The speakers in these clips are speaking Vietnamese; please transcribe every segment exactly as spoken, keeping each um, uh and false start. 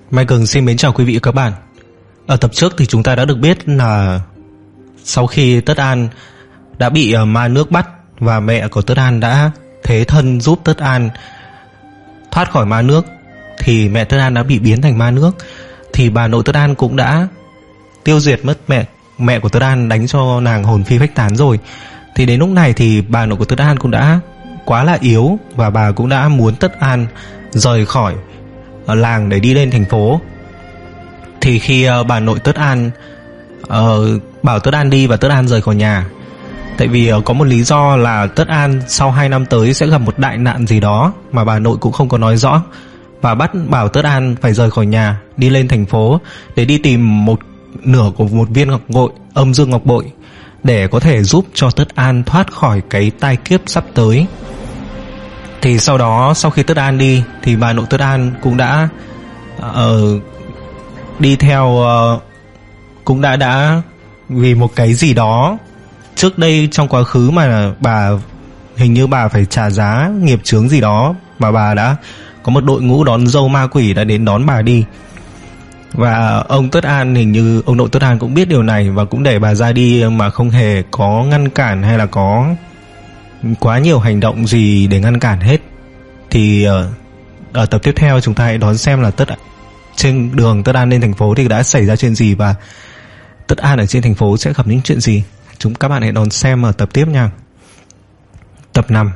Mai Cường xin mến chào quý vị và các bạn. Ở tập trước thì chúng ta đã được biết là sau khi Tất An đã bị ma nước bắt và mẹ của Tất An đã thế thân giúp Tất An thoát khỏi ma nước, thì mẹ Tất An đã bị biến thành ma nước. Thì bà nội Tất An cũng đã tiêu diệt mất mẹ mẹ của Tất An, đánh cho nàng hồn phi phách tán rồi. Thì đến lúc này thì bà nội của Tất An cũng đã quá là yếu, và bà cũng đã muốn Tất An rời khỏi làng để đi lên thành phố. Thì khi uh, bà nội Tất An uh, bảo Tất An đi và Tất An rời khỏi nhà, tại vì uh, có một lý do là Tất An sau hai năm tới sẽ gặp một đại nạn gì đó mà bà nội cũng không có nói rõ, và bắt bảo Tất An phải rời khỏi nhà, đi lên thành phố để đi tìm một nửa của một viên ngọc bội, âm dương ngọc bội, để có thể giúp cho Tất An thoát khỏi cái tai kiếp sắp tới. Thì sau đó, sau khi Tất An đi thì bà nội Tất An cũng đã uh, đi theo uh, cũng đã đã vì một cái gì đó trước đây trong quá khứ mà bà hình như bà phải trả giá nghiệp chướng gì đó, mà bà đã có một đội ngũ đón dâu ma quỷ đã đến đón bà đi. Và ông Tất An, hình như ông nội Tất An cũng biết điều này và cũng để bà ra đi mà không hề có ngăn cản hay là có quá nhiều hành động gì để ngăn cản hết. Thì uh, ở tập tiếp theo chúng ta hãy đón xem là Tất trên đường Tất An lên thành phố thì đã xảy ra chuyện gì, và Tất An ở trên thành phố sẽ gặp những chuyện gì. Chúng các bạn hãy đón xem ở tập tiếp nha. Tập năm.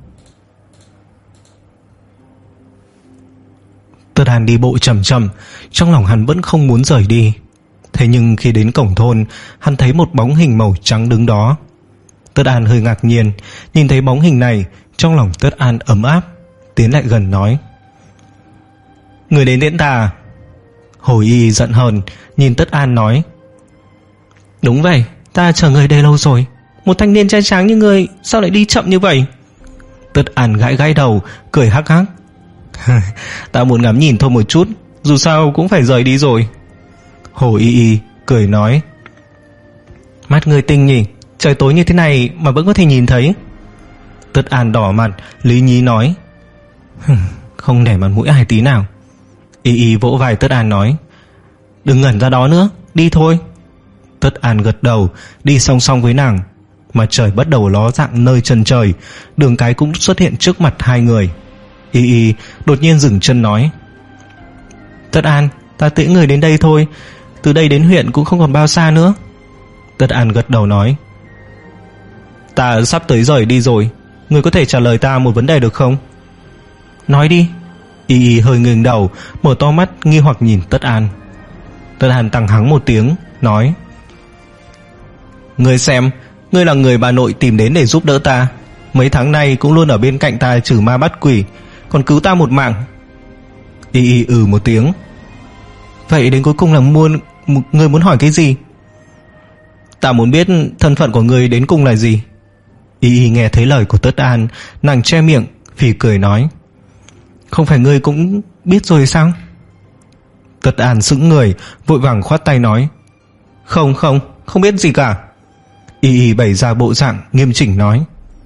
Tất An đi bộ chậm chậm, trong lòng hắn vẫn không muốn rời đi. Thế nhưng khi đến cổng thôn, hắn thấy một bóng hình màu trắng đứng đó. Tất An hơi ngạc nhiên, nhìn thấy bóng hình này, trong lòng Tất An ấm áp, tiến lại gần nói: "Người đến tiễn ta." Hồ Y giận hờn nhìn Tất An nói: "Đúng vậy, ta chờ người đây lâu rồi. Một thanh niên trai tráng như người sao lại đi chậm như vậy?" Tất An gãi gãi đầu, cười hắc hắc: "Ta muốn ngắm nhìn thôi một chút, dù sao cũng phải rời đi rồi." Hồ Y Y cười nói: "Mắt người tinh nhỉ, trời tối như thế này mà vẫn có thể nhìn thấy." Tất An đỏ mặt, lý nhí nói: "Không để mặt mũi ai tí nào." Y Y vỗ vai Tất An nói: "Đừng ngẩn ra đó nữa, đi thôi." Tất An gật đầu, đi song song với nàng. Mặt trời bắt đầu ló dạng nơi chân trời, đường cái cũng xuất hiện trước mặt hai người. Y Y đột nhiên dừng chân nói: "Tất An, ta tiễn người đến đây thôi, từ đây đến huyện cũng không còn bao xa nữa." Tất An gật đầu nói: "Ta sắp tới rời đi rồi, người có thể trả lời ta một vấn đề được không?" "Nói đi." Y Y hơi ngừng đầu, mở to mắt nghi hoặc nhìn Tất An. Tất An tăng hắng một tiếng, nói: "Ngươi xem, ngươi là người bà nội tìm đến để giúp đỡ ta, mấy tháng nay cũng luôn ở bên cạnh ta trừ ma bắt quỷ, còn cứu ta một mạng." Y Y ừ một tiếng. "Vậy đến cuối cùng là muốn ngươi muốn hỏi cái gì?" "Ta muốn biết thân phận của ngươi đến cùng là gì." Y Y nghe thấy lời của Tất An, nàng che miệng phì cười nói: "Không phải ngươi cũng biết rồi sao?" Tất An sững người, vội vàng khoát tay nói: Không không, không biết gì cả." Y Y bày ra bộ dạng nghiêm chỉnh nói: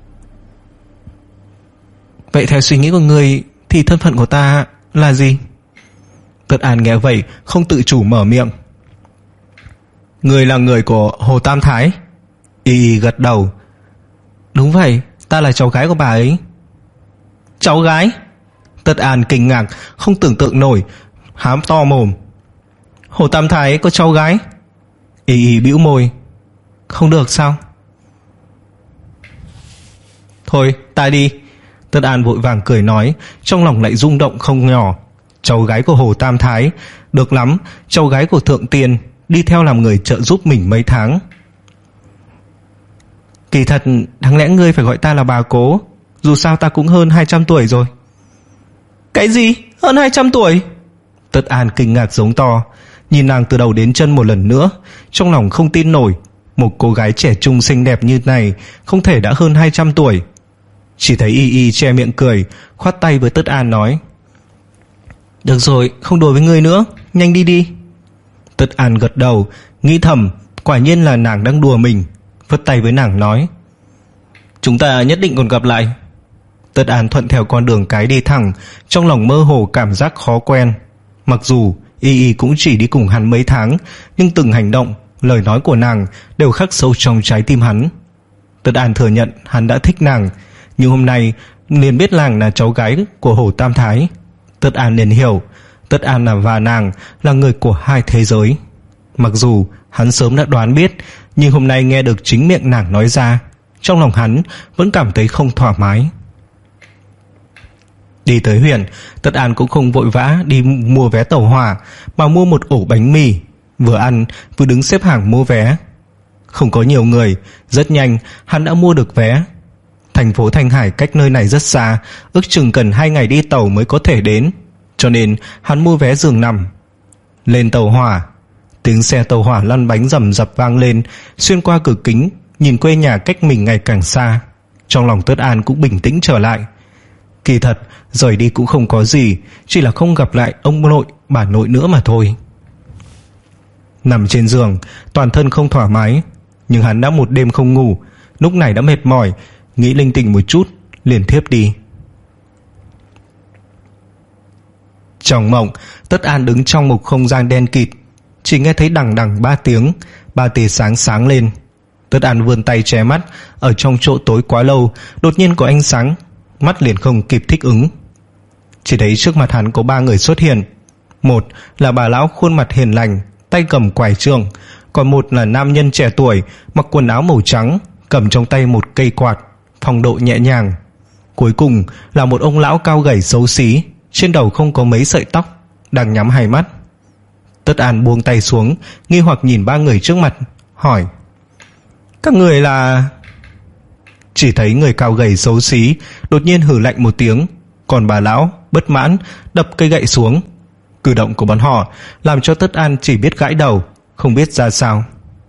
"Vậy theo suy nghĩ của ngươi thì thân phận của ta là gì?" Tất An nghe vậy không tự chủ mở miệng: "Ngươi là người của Hồ Tam Thái." Y Y gật đầu: "Đúng vậy, ta là cháu gái của bà ấy." "Cháu gái?" Tất An kinh ngạc, không tưởng tượng nổi, hám to mồm: "Hồ Tam Thái có cháu gái?" Y Y bĩu môi: "Không được sao?" "Thôi, ta đi." Tất An vội vàng cười nói, trong lòng lại rung động không nhỏ. Cháu gái của Hồ Tam Thái, được lắm, cháu gái của Thượng Tiên, đi theo làm người trợ giúp mình mấy tháng. "Kỳ thật, đáng lẽ ngươi phải gọi ta là bà Cố, dù sao ta cũng hơn hai trăm tuổi rồi." "Cái gì? Hơn hai trăm tuổi?" Tất An kinh ngạc giống to, nhìn nàng từ đầu đến chân một lần nữa, trong lòng không tin nổi, một cô gái trẻ trung xinh đẹp như này không thể đã hơn hai trăm tuổi. Chỉ thấy Y Y che miệng cười, khoát tay với Tất An nói: "Được rồi, không đùa với ngươi nữa, nhanh đi đi." Tất An gật đầu, nghĩ thầm, quả nhiên là nàng đang đùa mình, vất tay với nàng nói: "Chúng ta nhất định còn gặp lại." Tất An thuận theo con đường cái đi thẳng, trong lòng mơ hồ cảm giác khó quen. Mặc dù Y Y cũng chỉ đi cùng hắn mấy tháng, nhưng từng hành động, lời nói của nàng đều khắc sâu trong trái tim hắn. Tất An thừa nhận hắn đã thích nàng, nhưng hôm nay liền biết nàng là cháu gái của Hồ Tam Thái. Tất An liền hiểu, Tất An là và nàng là người của hai thế giới. Mặc dù hắn sớm đã đoán biết, nhưng hôm nay nghe được chính miệng nàng nói ra, trong lòng hắn vẫn cảm thấy không thoải mái. Đi tới huyện, Tất An cũng không vội vã đi mua vé tàu hỏa, mà mua một ổ bánh mì, vừa ăn vừa đứng xếp hàng mua vé. Không có nhiều người, rất nhanh hắn đã mua được vé. Thành phố Thanh Hải cách nơi này rất xa, ước chừng cần hai ngày đi tàu mới có thể đến, cho nên hắn mua vé giường nằm. Lên tàu hỏa, tiếng xe tàu hỏa lăn bánh rầm rập vang lên, xuyên qua cửa kính nhìn quê nhà cách mình ngày càng xa. Trong lòng Tất An cũng bình tĩnh trở lại. Kỳ thật rời đi cũng không có gì, chỉ là không gặp lại ông nội bà nội nữa mà thôi. Nằm trên giường, toàn thân không thoải mái, nhưng hắn đã một đêm không ngủ, lúc này đã mệt mỏi, nghĩ linh tinh một chút liền thiếp đi. Trong mộng, Tất An đứng trong một không gian đen kịt, chỉ nghe thấy đằng đằng ba tiếng, ba tia sáng sáng lên. Tất An vươn tay che mắt, ở trong chỗ tối quá lâu đột nhiên có ánh sáng, mắt liền không kịp thích ứng. Chỉ thấy trước mặt hắn có ba người xuất hiện. Một là bà lão khuôn mặt hiền lành, tay cầm quải trường, còn một là nam nhân trẻ tuổi mặc quần áo màu trắng, cầm trong tay một cây quạt, phong độ nhẹ nhàng. Cuối cùng là một ông lão cao gầy xấu xí, trên đầu không có mấy sợi tóc, đang nhắm hai mắt. Tất An buông tay xuống, nghi hoặc nhìn ba người trước mặt, hỏi: các người là... Chỉ thấy người cao gầy xấu xí đột nhiên hừ lạnh một tiếng, còn bà lão bất mãn đập cây gậy xuống. Cử động của bọn họ làm cho Tất An chỉ biết gãi đầu, không biết ra sao.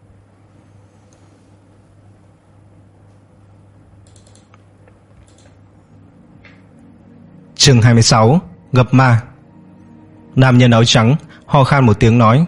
Chương hai mươi sáu. Gặp ma. Nam nhân áo trắng ho khan một tiếng nói: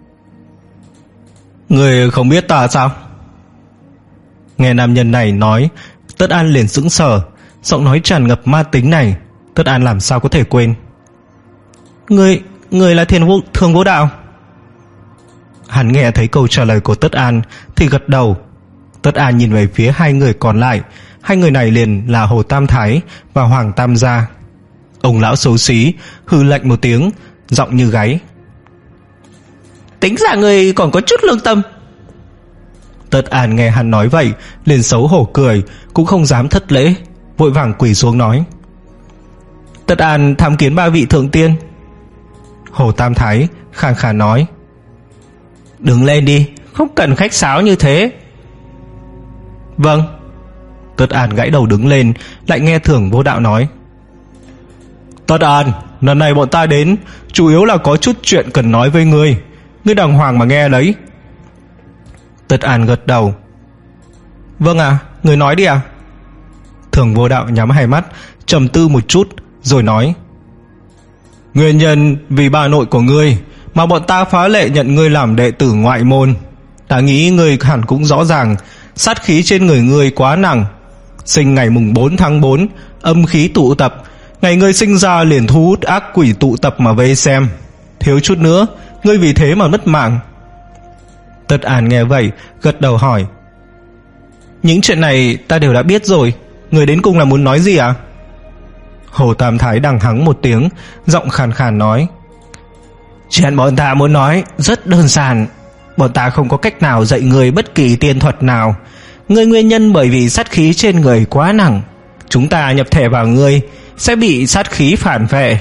người không biết ta sao? Nghe nam nhân này nói, Tất An liền sững sờ, giọng nói tràn ngập ma tính này Tất An làm sao có thể quên. Người, người là Thiên Vô, Thường Vô Đạo? Hắn nghe thấy câu trả lời của Tất An thì gật đầu. Tất An nhìn về phía hai người còn lại, hai người này liền là Hồ Tam Thái và Hoàng Tam Gia. Ông lão xấu xí hừ lạnh một tiếng, giọng như gáy: tính ra người còn có chút lương tâm. Tất An nghe hắn nói vậy liền xấu hổ cười, cũng không dám thất lễ, vội vàng quỳ xuống nói: Tất An tham kiến ba vị thượng tiên. Hồ Tam Thái khàn khàn nói: đừng lên đi, không cần khách sáo như thế. Vâng. Tất An gãy đầu đứng lên, lại nghe Thường Vô Đạo nói: Tất An, lần này bọn ta đến chủ yếu là có chút chuyện cần nói với ngươi, ngươi đàng hoàng mà nghe lấy. Tất An gật đầu: vâng à, ngươi nói đi à. Thường Vô Đạo nhắm hai mắt, trầm tư một chút rồi nói: nguyên nhân vì bà nội của ngươi mà bọn ta phá lệ nhận ngươi làm đệ tử ngoại môn. Ta nghĩ ngươi hẳn cũng rõ ràng, sát khí trên người ngươi quá nặng. Sinh ngày mùng bốn tháng bốn, âm khí tụ tập, ngày ngươi sinh ra liền thu hút ác quỷ tụ tập mà vây xem, thiếu chút nữa ngươi vì thế mà mất mạng. Tất An nghe vậy gật đầu hỏi: những chuyện này ta đều đã biết rồi, người đến cùng là muốn nói gì à? Hồ Tam Thái đằng hắng một tiếng, giọng khàn khàn nói: chuyện bọn ta muốn nói rất đơn giản. Bọn ta không có cách nào dạy người bất kỳ tiên thuật nào. Ngươi nguyên nhân bởi vì sát khí trên người quá nặng, chúng ta nhập thể vào ngươi sẽ bị sát khí phản vệ.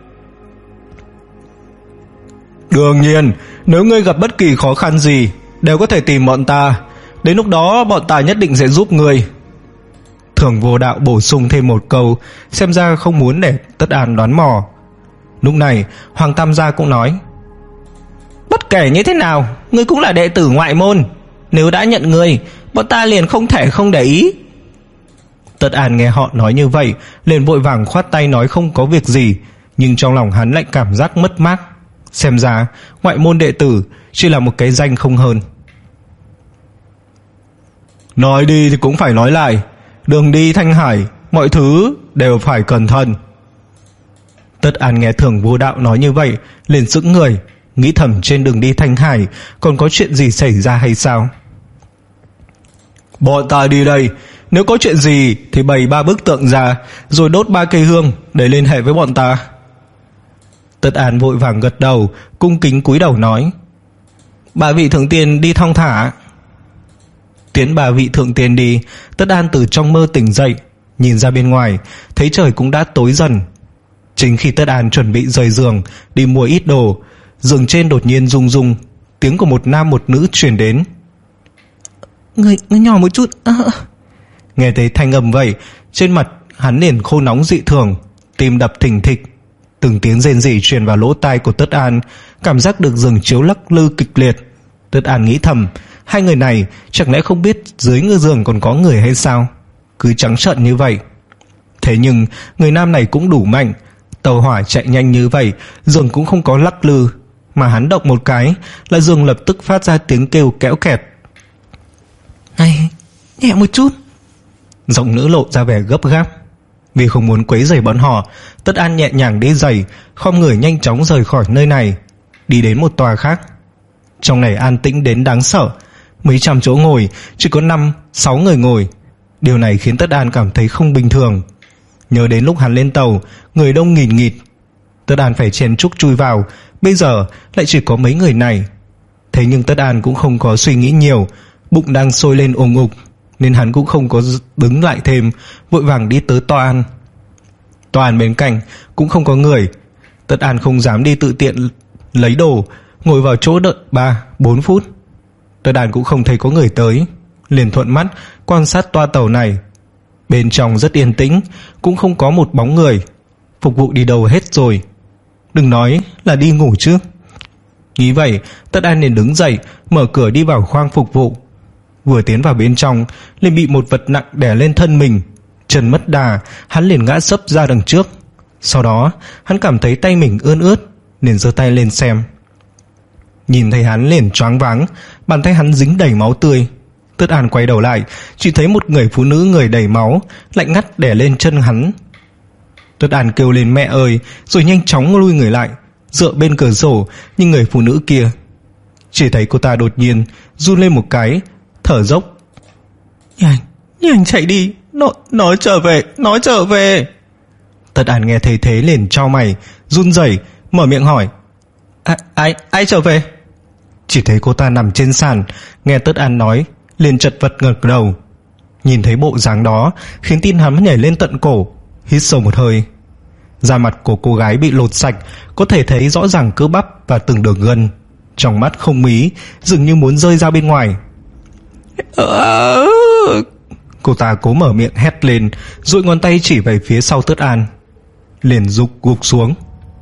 Đương nhiên, nếu ngươi gặp bất kỳ khó khăn gì đều có thể tìm bọn ta, đến lúc đó bọn ta nhất định sẽ giúp ngươi. Thường Vô Đạo bổ sung thêm một câu, xem ra không muốn để Tất An đoán mò. Lúc này Hoàng Tam Gia cũng nói: bất kể như thế nào, ngươi cũng là đệ tử ngoại môn, nếu đã nhận ngươi, bọn ta liền không thể không để ý. Tất An nghe họ nói như vậy liền vội vàng khoát tay nói không có việc gì, nhưng trong lòng hắn lại cảm giác mất mát. Xem ra ngoại môn đệ tử chỉ là một cái danh không hơn. Nói đi thì cũng phải nói lại, đường đi Thanh Hải mọi thứ đều phải cẩn thận. Tất An nghe Thường Vô Đạo nói như vậy liền sững người, nghĩ thầm trên đường đi Thanh Hải còn có chuyện gì xảy ra hay sao. Bọn ta đi đây, nếu có chuyện gì thì bày ba bức tượng ra, rồi đốt ba cây hương để liên hệ với bọn ta. Tất An vội vàng gật đầu, cung kính cúi đầu nói: Ba vị thượng tiên đi thong thả. Tiến ba vị thượng tiên đi, Tất An từ trong mơ tỉnh dậy, nhìn ra bên ngoài, thấy trời cũng đã tối dần. Chính khi Tất An chuẩn bị rời giường đi mua ít đồ, giường trên đột nhiên rung rung, tiếng của một nam một nữ truyền đến. Người, người nhỏ một chút. À. Nghe thấy thanh âm vậy, trên mặt hắn liền khô nóng dị thường, tim đập thình thịch. Từng tiếng rên rỉ truyền vào lỗ tai của Tất An, cảm giác được giường chiếu lắc lư kịch liệt. Tất An nghĩ thầm, hai người này chẳng lẽ không biết dưới ngư giường còn có người hay sao, cứ trắng trợn như vậy. Thế nhưng người nam này cũng đủ mạnh, tàu hỏa chạy nhanh như vậy, giường cũng không có lắc lư, mà hắn động một cái là giường lập tức phát ra tiếng kêu kéo kẹt. Này, nhẹ một chút. Giọng nữ lộ ra vẻ gấp gáp. Vì không muốn quấy rầy bọn họ, Tất An nhẹ nhàng đi giày, khom người nhanh chóng rời khỏi nơi này, đi đến một tòa khác. Trong này an tĩnh đến đáng sợ, mấy trăm chỗ ngồi chỉ có năm, sáu người ngồi. Điều này khiến Tất An cảm thấy không bình thường. Nhớ đến lúc hắn lên tàu, người đông nghìn nghịt, Tất An phải chen chúc chui vào, bây giờ lại chỉ có mấy người này. Thế nhưng Tất An cũng không có suy nghĩ nhiều, bụng đang sôi lên ùng ục, nên hắn cũng không có đứng lại thêm, vội vàng đi tới toa ăn. Toa ăn bên cạnh cũng không có người. Tất An không dám đi tự tiện lấy đồ, ngồi vào chỗ đợi ba, bốn phút. Tất An cũng không thấy có người tới, liền thuận mắt quan sát toa tàu này. Bên trong rất yên tĩnh, cũng không có một bóng người. Phục vụ đi đâu hết rồi, đừng nói là đi ngủ chứ. Nghĩ vậy, Tất An liền đứng dậy, mở cửa đi vào khoang phục vụ. Vừa tiến vào bên trong liền bị một vật nặng đè lên thân mình, chân mất đà, hắn liền ngã sấp ra đằng trước. Sau đó hắn cảm thấy tay mình ươn ướt, liền giơ tay lên xem. Nhìn thấy hắn liền choáng váng, bàn tay hắn dính đầy máu tươi. Tất An quay đầu lại, chỉ thấy một người phụ nữ người đầy máu lạnh ngắt đè lên chân hắn. Tất An kêu lên mẹ ơi, rồi nhanh chóng lui người lại, dựa bên cửa sổ nhìn người phụ nữ kia. Chỉ thấy cô ta đột nhiên run lên một cái, thở dốc. Nhanh, nhanh chạy đi, nó, nó trở về, nó trở về. Tất An nghe thấy thế liền chau mày, run rẩy mở miệng hỏi: à, ai, ai trở về? Chỉ thấy cô ta nằm trên sàn, nghe Tất An nói liền chật vật ngẩng đầu. Nhìn thấy bộ dáng đó khiến tim hắn nhảy lên tận cổ, hít sâu một hơi. Da mặt của cô gái bị lột sạch, có thể thấy rõ ràng cơ bắp và từng đường gân, trong mắt không mí, dường như muốn rơi ra bên ngoài. Cô ta cố mở miệng hét lên, duỗi ngón tay chỉ về phía sau Tất An, liền rục gục xuống.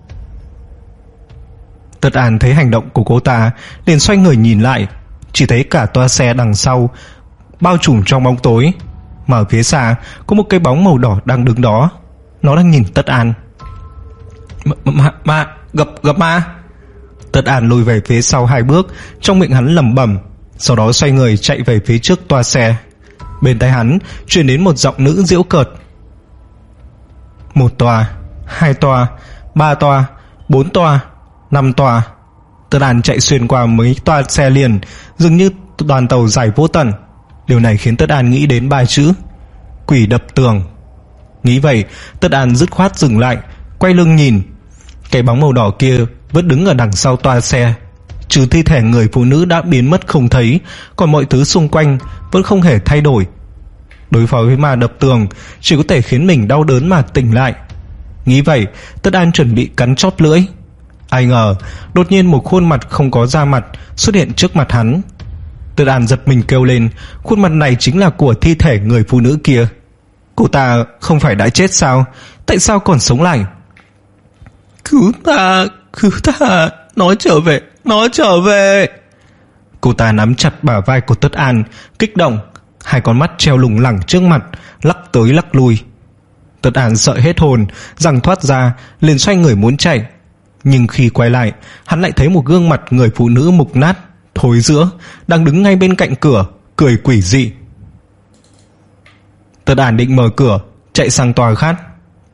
Tất An thấy hành động của cô ta liền xoay người nhìn lại, chỉ thấy cả toa xe đằng sau bao trùm trong bóng tối, mà ở phía xa có một cái bóng màu đỏ đang đứng đó. Nó đang nhìn Tất An. Ma, ma, gặp, gặp ma. Tất An lùi về phía sau hai bước, trong miệng hắn lẩm bẩm, sau đó xoay người chạy về phía trước toa xe. Bên tai hắn truyền đến một giọng nữ giễu cợt. Một toa, hai toa, ba toa, bốn toa, năm toa. Tất An chạy xuyên qua mấy toa xe liền, dường như đoàn tàu dài vô tận. Điều này khiến Tất An nghĩ đến ba chữ: quỷ đập tường. Nghĩ vậy, Tất An dứt khoát dừng lại, quay lưng nhìn. Cái bóng màu đỏ kia vẫn đứng ở đằng sau toa xe, trừ thi thể người phụ nữ đã biến mất không thấy, còn mọi thứ xung quanh vẫn không hề thay đổi. Đối phó với ma đập tường chỉ có thể khiến mình đau đớn mà tỉnh lại. Nghĩ vậy, Tất An chuẩn bị cắn chót lưỡi. Ai ngờ đột nhiên một khuôn mặt không có da mặt xuất hiện trước mặt hắn. Tất An giật mình kêu lên, khuôn mặt này chính là của thi thể người phụ nữ kia. Cô ta không phải đã chết sao? Tại sao còn sống lại? Cứu ta, cứu ta, nó trở về, nó trở về. Cô ta nắm chặt bả vai của Tất An, kích động, hai con mắt treo lủng lẳng trước mặt, lắc tới lắc lui. Tất An sợ hết hồn, giằng thoát ra, liền xoay người muốn chạy. Nhưng khi quay lại, hắn lại thấy một gương mặt người phụ nữ mục nát, thối rữa, đang đứng ngay bên cạnh cửa, cười quỷ dị. Tất An định mở cửa chạy sang tòa khác,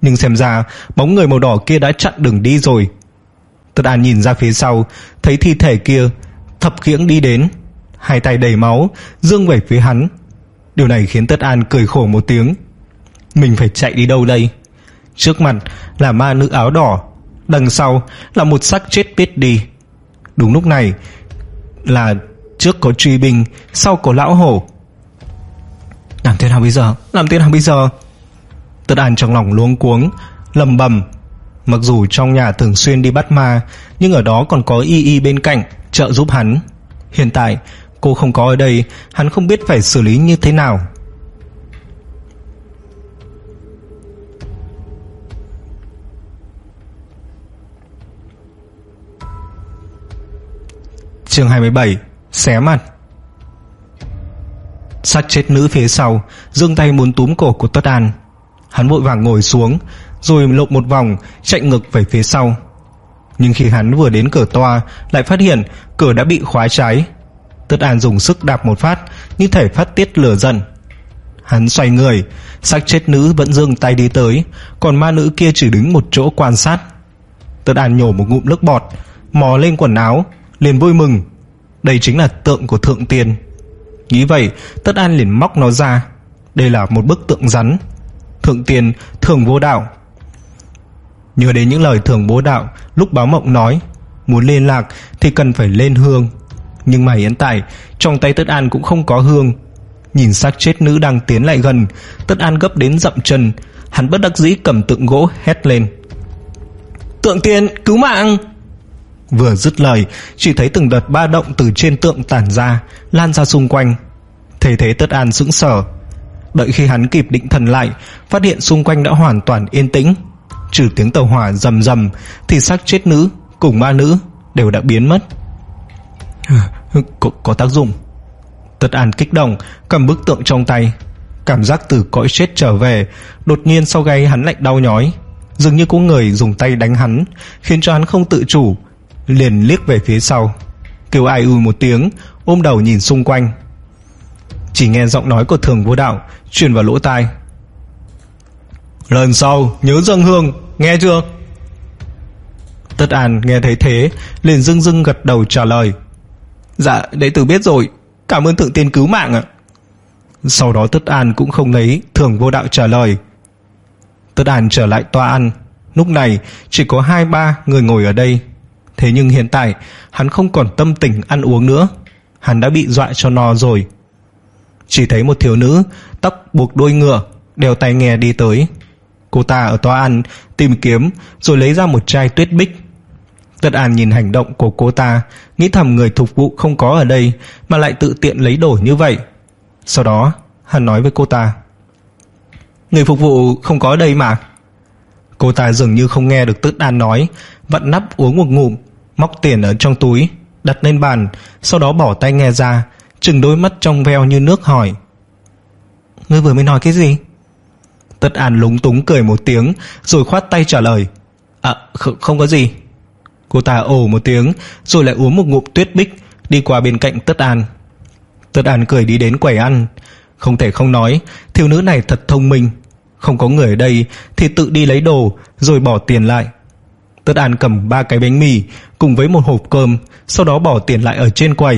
nhưng xem ra bóng người màu đỏ kia đã chặn đường đi rồi. Tất An nhìn ra phía sau, thấy thi thể kia thập khiễng đi đến, hai tay đầy máu giương về phía hắn. Điều này khiến Tất An cười khổ một tiếng. Mình phải chạy đi đâu đây? Trước mặt là ma nữ áo đỏ, đằng sau là một xác chết biết đi. Đúng lúc này là trước có truy binh, sau có lão hổ. Làm thế nào bây giờ? Làm thế nào bây giờ? Tất An trong lòng luống cuống, lầm bầm. Mặc dù trong nhà thường xuyên đi bắt ma, nhưng ở đó còn có Y Y bên cạnh trợ giúp hắn. Hiện tại cô không có ở đây, hắn không biết phải xử lý như thế nào. Chương hai mươi bảy. Xé mặt. Xác chết nữ phía sau giương tay muốn túm cổ của Tất An. Hắn vội vàng ngồi xuống, rồi lộn một vòng chạy ngược về phía sau. Nhưng khi hắn vừa đến cửa toa, lại phát hiện cửa đã bị khóa trái. Tất An dùng sức đạp một phát, như thể phát tiết lửa giận. Hắn xoay người, xác chết nữ vẫn giương tay đi tới, còn ma nữ kia chỉ đứng một chỗ quan sát. Tất An nhổ một ngụm nước bọt, mò lên quần áo, liền vui mừng. Đây chính là tượng của Thượng Tiên. Nghĩ vậy, Tất An liền móc nó ra. Đây là một bức tượng rắn. Thượng Tiên Thường Vô Đạo. Nhớ đến những lời Thường Vô Đạo lúc báo mộng nói, muốn liên lạc thì cần phải lên hương. Nhưng mà hiện tại trong tay Tất An cũng không có hương. Nhìn xác chết nữ đang tiến lại gần, Tất An gấp đến dậm chân. Hắn bất đắc dĩ cầm tượng gỗ hét lên: Thượng Tiên cứu mạng! Vừa dứt lời, chỉ thấy từng đợt ba động từ trên tượng tản ra, lan ra xung quanh. Thế thế Tất An sững sờ. Đợi khi hắn kịp định thần lại, phát hiện xung quanh đã hoàn toàn yên tĩnh. Trừ tiếng tàu hỏa rầm rầm thì xác chết nữ cùng ma nữ đều đã biến mất. Có, có tác dụng. Tất An kích động cầm bức tượng trong tay. Cảm giác từ cõi chết trở về. Đột nhiên sau gáy hắn lạnh đau nhói, dường như có người dùng tay đánh hắn, khiến cho hắn không tự chủ, liền liếc về phía sau, kêu ai ui một tiếng, ôm đầu nhìn xung quanh. Chỉ nghe giọng nói của Thường Vô Đạo truyền vào lỗ tai: Lần sau nhớ dâng hương, nghe chưa? Tất An nghe thấy thế liền dưng dưng gật đầu trả lời: Dạ đệ tử biết rồi, cảm ơn Thượng Tiên cứu mạng ạ. Sau đó Tất An cũng không lấy Thường Vô Đạo trả lời. Tất An trở lại toa ăn. Lúc này chỉ có hai ba người ngồi ở đây. Thế nhưng hiện tại hắn không còn tâm tình ăn uống nữa. Hắn đã bị dọa cho no rồi. Chỉ thấy một thiếu nữ tóc buộc đuôi ngựa, đeo tai nghe đi tới. Cô ta ở toa ăn tìm kiếm, rồi lấy ra một chai tuyết bích. Tất An nhìn hành động của cô ta, nghĩ thầm người phục vụ không có ở đây mà lại tự tiện lấy đồ như vậy. Sau đó hắn nói với cô ta: Người phục vụ không có ở đây mà. Cô ta dường như không nghe được Tất An nói, vặn nắp uống một ngụm, móc tiền ở trong túi đặt lên bàn, sau đó bỏ tai nghe ra, trừng đôi mắt trong veo như nước hỏi: Ngươi vừa mới nói cái gì? Tất An lúng túng cười một tiếng, rồi khoát tay trả lời: À kh- không có gì. Cô ta ồ một tiếng, rồi lại uống một ngụm tuyết bích, đi qua bên cạnh Tất An. Tất An cười đi đến quầy ăn. Không thể không nói, thiếu nữ này thật thông minh. Không có người ở đây thì tự đi lấy đồ, rồi bỏ tiền lại. Tất An cầm ba cái bánh mì cùng với một hộp cơm, sau đó bỏ tiền lại ở trên quầy.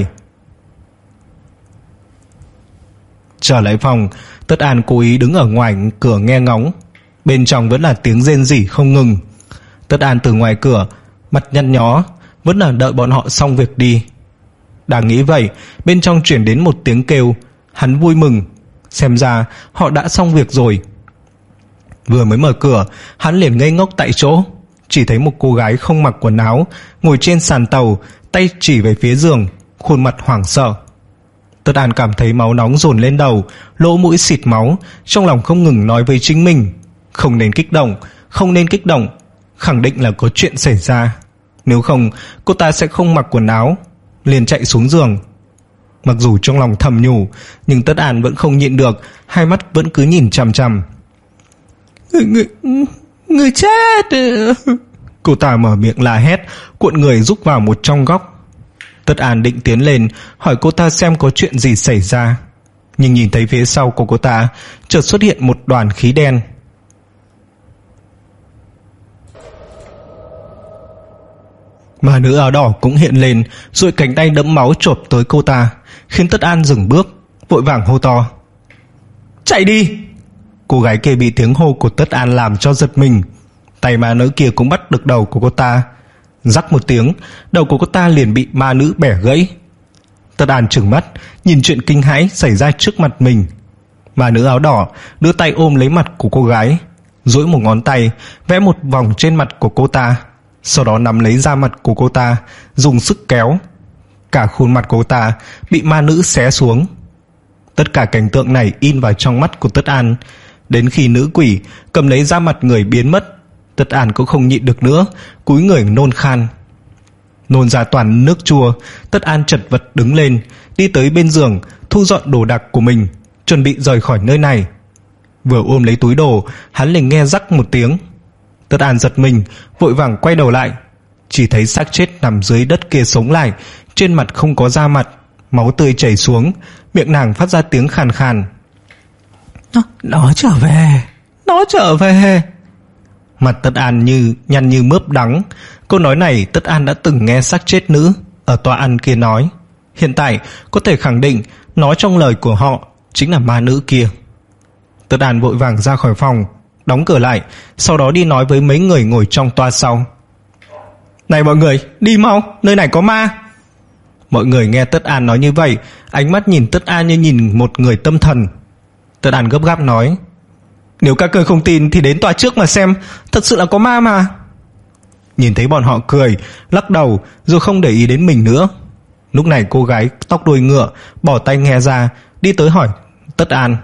Trở lại phòng, Tất An cố ý đứng ở ngoài cửa nghe ngóng. Bên trong vẫn là tiếng rên rỉ không ngừng. Tất An từ ngoài cửa, mặt nhăn nhó, vẫn là đợi bọn họ xong việc đi. Đang nghĩ vậy, bên trong chuyển đến một tiếng kêu. Hắn vui mừng, xem ra họ đã xong việc rồi. Vừa mới mở cửa, hắn liền ngây ngốc tại chỗ. Chỉ thấy một cô gái không mặc quần áo ngồi trên sàn tàu, tay chỉ về phía giường, khuôn mặt hoảng sợ. Tất An cảm thấy máu nóng dồn lên đầu, lỗ mũi xịt máu, trong lòng không ngừng nói với chính mình: Không nên kích động, không nên kích động. Khẳng định là có chuyện xảy ra. Nếu không cô ta sẽ không mặc quần áo. Liền chạy xuống giường. Mặc dù trong lòng thầm nhủ, nhưng Tất An vẫn không nhịn được, hai mắt vẫn cứ nhìn chằm chằm. Người, người, người chết. Cô ta mở miệng la hét, cuộn người rúc vào một trong góc. Tất An định tiến lên hỏi cô ta xem có chuyện gì xảy ra, nhưng nhìn thấy phía sau của cô ta chợt xuất hiện một đoàn khí đen. Mà nữ áo đỏ cũng hiện lên, duỗi cánh tay đẫm máu chộp tới cô ta, khiến Tất An dừng bước, vội vàng hô to: chạy đi! Cô gái kia bị tiếng hô của Tất An làm cho giật mình, tay ma nữ kia cũng bắt được đầu của cô ta. Rắc một tiếng, đầu của cô ta liền bị ma nữ bẻ gãy. Tất An trừng mắt nhìn chuyện kinh hãi xảy ra trước mặt mình. Ma nữ áo đỏ đưa tay ôm lấy mặt của cô gái, duỗi một ngón tay vẽ một vòng trên mặt của cô ta, sau đó nắm lấy da mặt của cô ta, dùng sức kéo. Cả khuôn mặt của cô ta bị ma nữ xé xuống. Tất cả cảnh tượng này in vào trong mắt của Tất An. Đến khi nữ quỷ cầm lấy da mặt người biến mất, Tất An cũng không nhịn được nữa, cúi người nôn khan. Nôn ra toàn nước chua, Tất An chật vật đứng lên, đi tới bên giường, thu dọn đồ đạc của mình, chuẩn bị rời khỏi nơi này. Vừa ôm lấy túi đồ, hắn liền nghe rắc một tiếng. Tất An giật mình, vội vàng quay đầu lại, chỉ thấy xác chết nằm dưới đất kia sống lại, trên mặt không có da mặt, máu tươi chảy xuống, miệng nàng phát ra tiếng khàn khàn: Nó, nó trở về, nó trở về. Mặt Tất An như nhăn như mướp đắng. Câu nói này Tất An đã từng nghe xác chết nữ ở tòa ăn kia nói. Hiện tại có thể khẳng định nói trong lời của họ chính là ma nữ kia. Tất An vội vàng ra khỏi phòng, đóng cửa lại, sau đó đi nói với mấy người ngồi trong toa sau: này mọi người, đi mau, nơi này có ma. Mọi người nghe Tất An nói như vậy, ánh mắt nhìn Tất An như nhìn một người tâm thần. Tất An gấp gáp nói: nếu các ngươi không tin thì đến tòa trước mà xem, thật sự là có ma mà. Nhìn thấy bọn họ cười, lắc đầu rồi không để ý đến mình nữa. Lúc này cô gái tóc đuôi ngựa bỏ tay nghe ra, đi tới hỏi Tất An: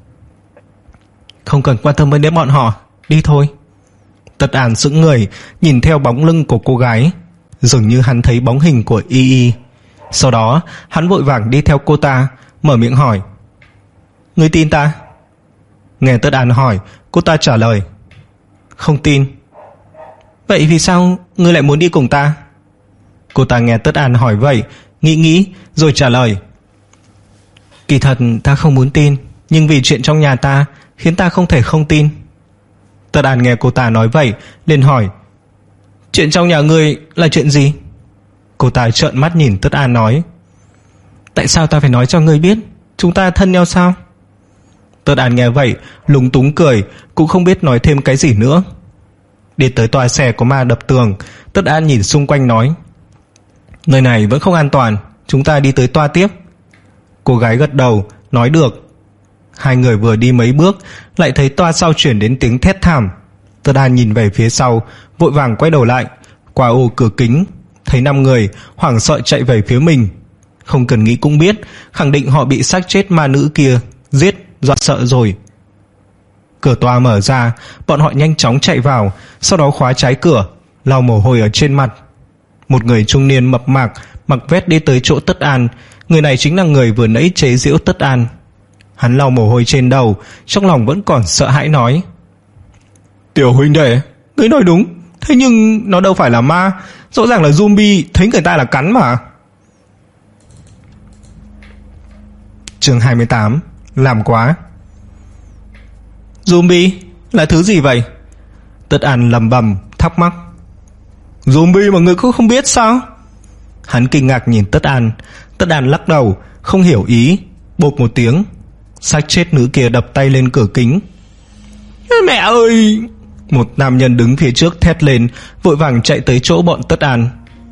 không cần quan tâm đến bọn họ, đi thôi. Tất An sững người nhìn theo bóng lưng của cô gái, dường như hắn thấy bóng hình của Y Y. Sau đó hắn vội vàng đi theo cô ta, mở miệng hỏi: ngươi tin ta? Nghe Tất An hỏi, cô ta trả lời: không tin. Vậy vì sao ngươi lại muốn đi cùng ta? Cô ta nghe Tất An hỏi vậy, nghĩ nghĩ rồi trả lời: kỳ thật ta không muốn tin, nhưng vì chuyện trong nhà ta khiến ta không thể không tin. Tất An nghe cô ta nói vậy liền hỏi: chuyện trong nhà ngươi là chuyện gì? Cô ta trợn mắt nhìn Tất An nói: tại sao ta phải nói cho ngươi biết? Chúng ta thân nhau sao? Tất An nghe vậy lúng túng cười, cũng không biết nói thêm cái gì nữa. Đi tới toa xe có ma đập tường, Tất An nhìn xung quanh nói: nơi này vẫn không an toàn, chúng ta đi tới toa tiếp. Cô gái gật đầu nói được. Hai người vừa đi mấy bước lại thấy toa sau chuyển đến tiếng thét thảm. Tất An nhìn về phía sau, vội vàng quay đầu lại, qua ô cửa kính thấy năm người hoảng sợ chạy về phía mình. Không cần nghĩ cũng biết, khẳng định họ bị xác chết ma nữ kia giết dọa sợ rồi. Cửa toa mở ra, bọn họ nhanh chóng chạy vào, sau đó khóa trái cửa, lau mồ hôi ở trên mặt. Một người trung niên mập mạp mặc vest đi tới chỗ Tất An. Người này chính là người vừa nãy chế giễu Tất An. Hắn lau mồ hôi trên đầu, trong lòng vẫn còn sợ hãi nói: tiểu huynh đệ, ngươi nói đúng, thế nhưng nó đâu phải là ma, rõ ràng là zombie, thấy người ta là cắn mà. Chương hai mươi tám. Làm quá. Zombie là thứ gì vậy? Tất An lầm bầm thắc mắc. Zombie mà người cũng không biết sao? Hắn kinh ngạc nhìn Tất An. Tất An lắc đầu không hiểu ý, bộp một tiếng, xác chết nữ kia đập tay lên cửa kính. Mẹ ơi! Một nam nhân đứng phía trước thét lên, vội vàng chạy tới chỗ bọn Tất An.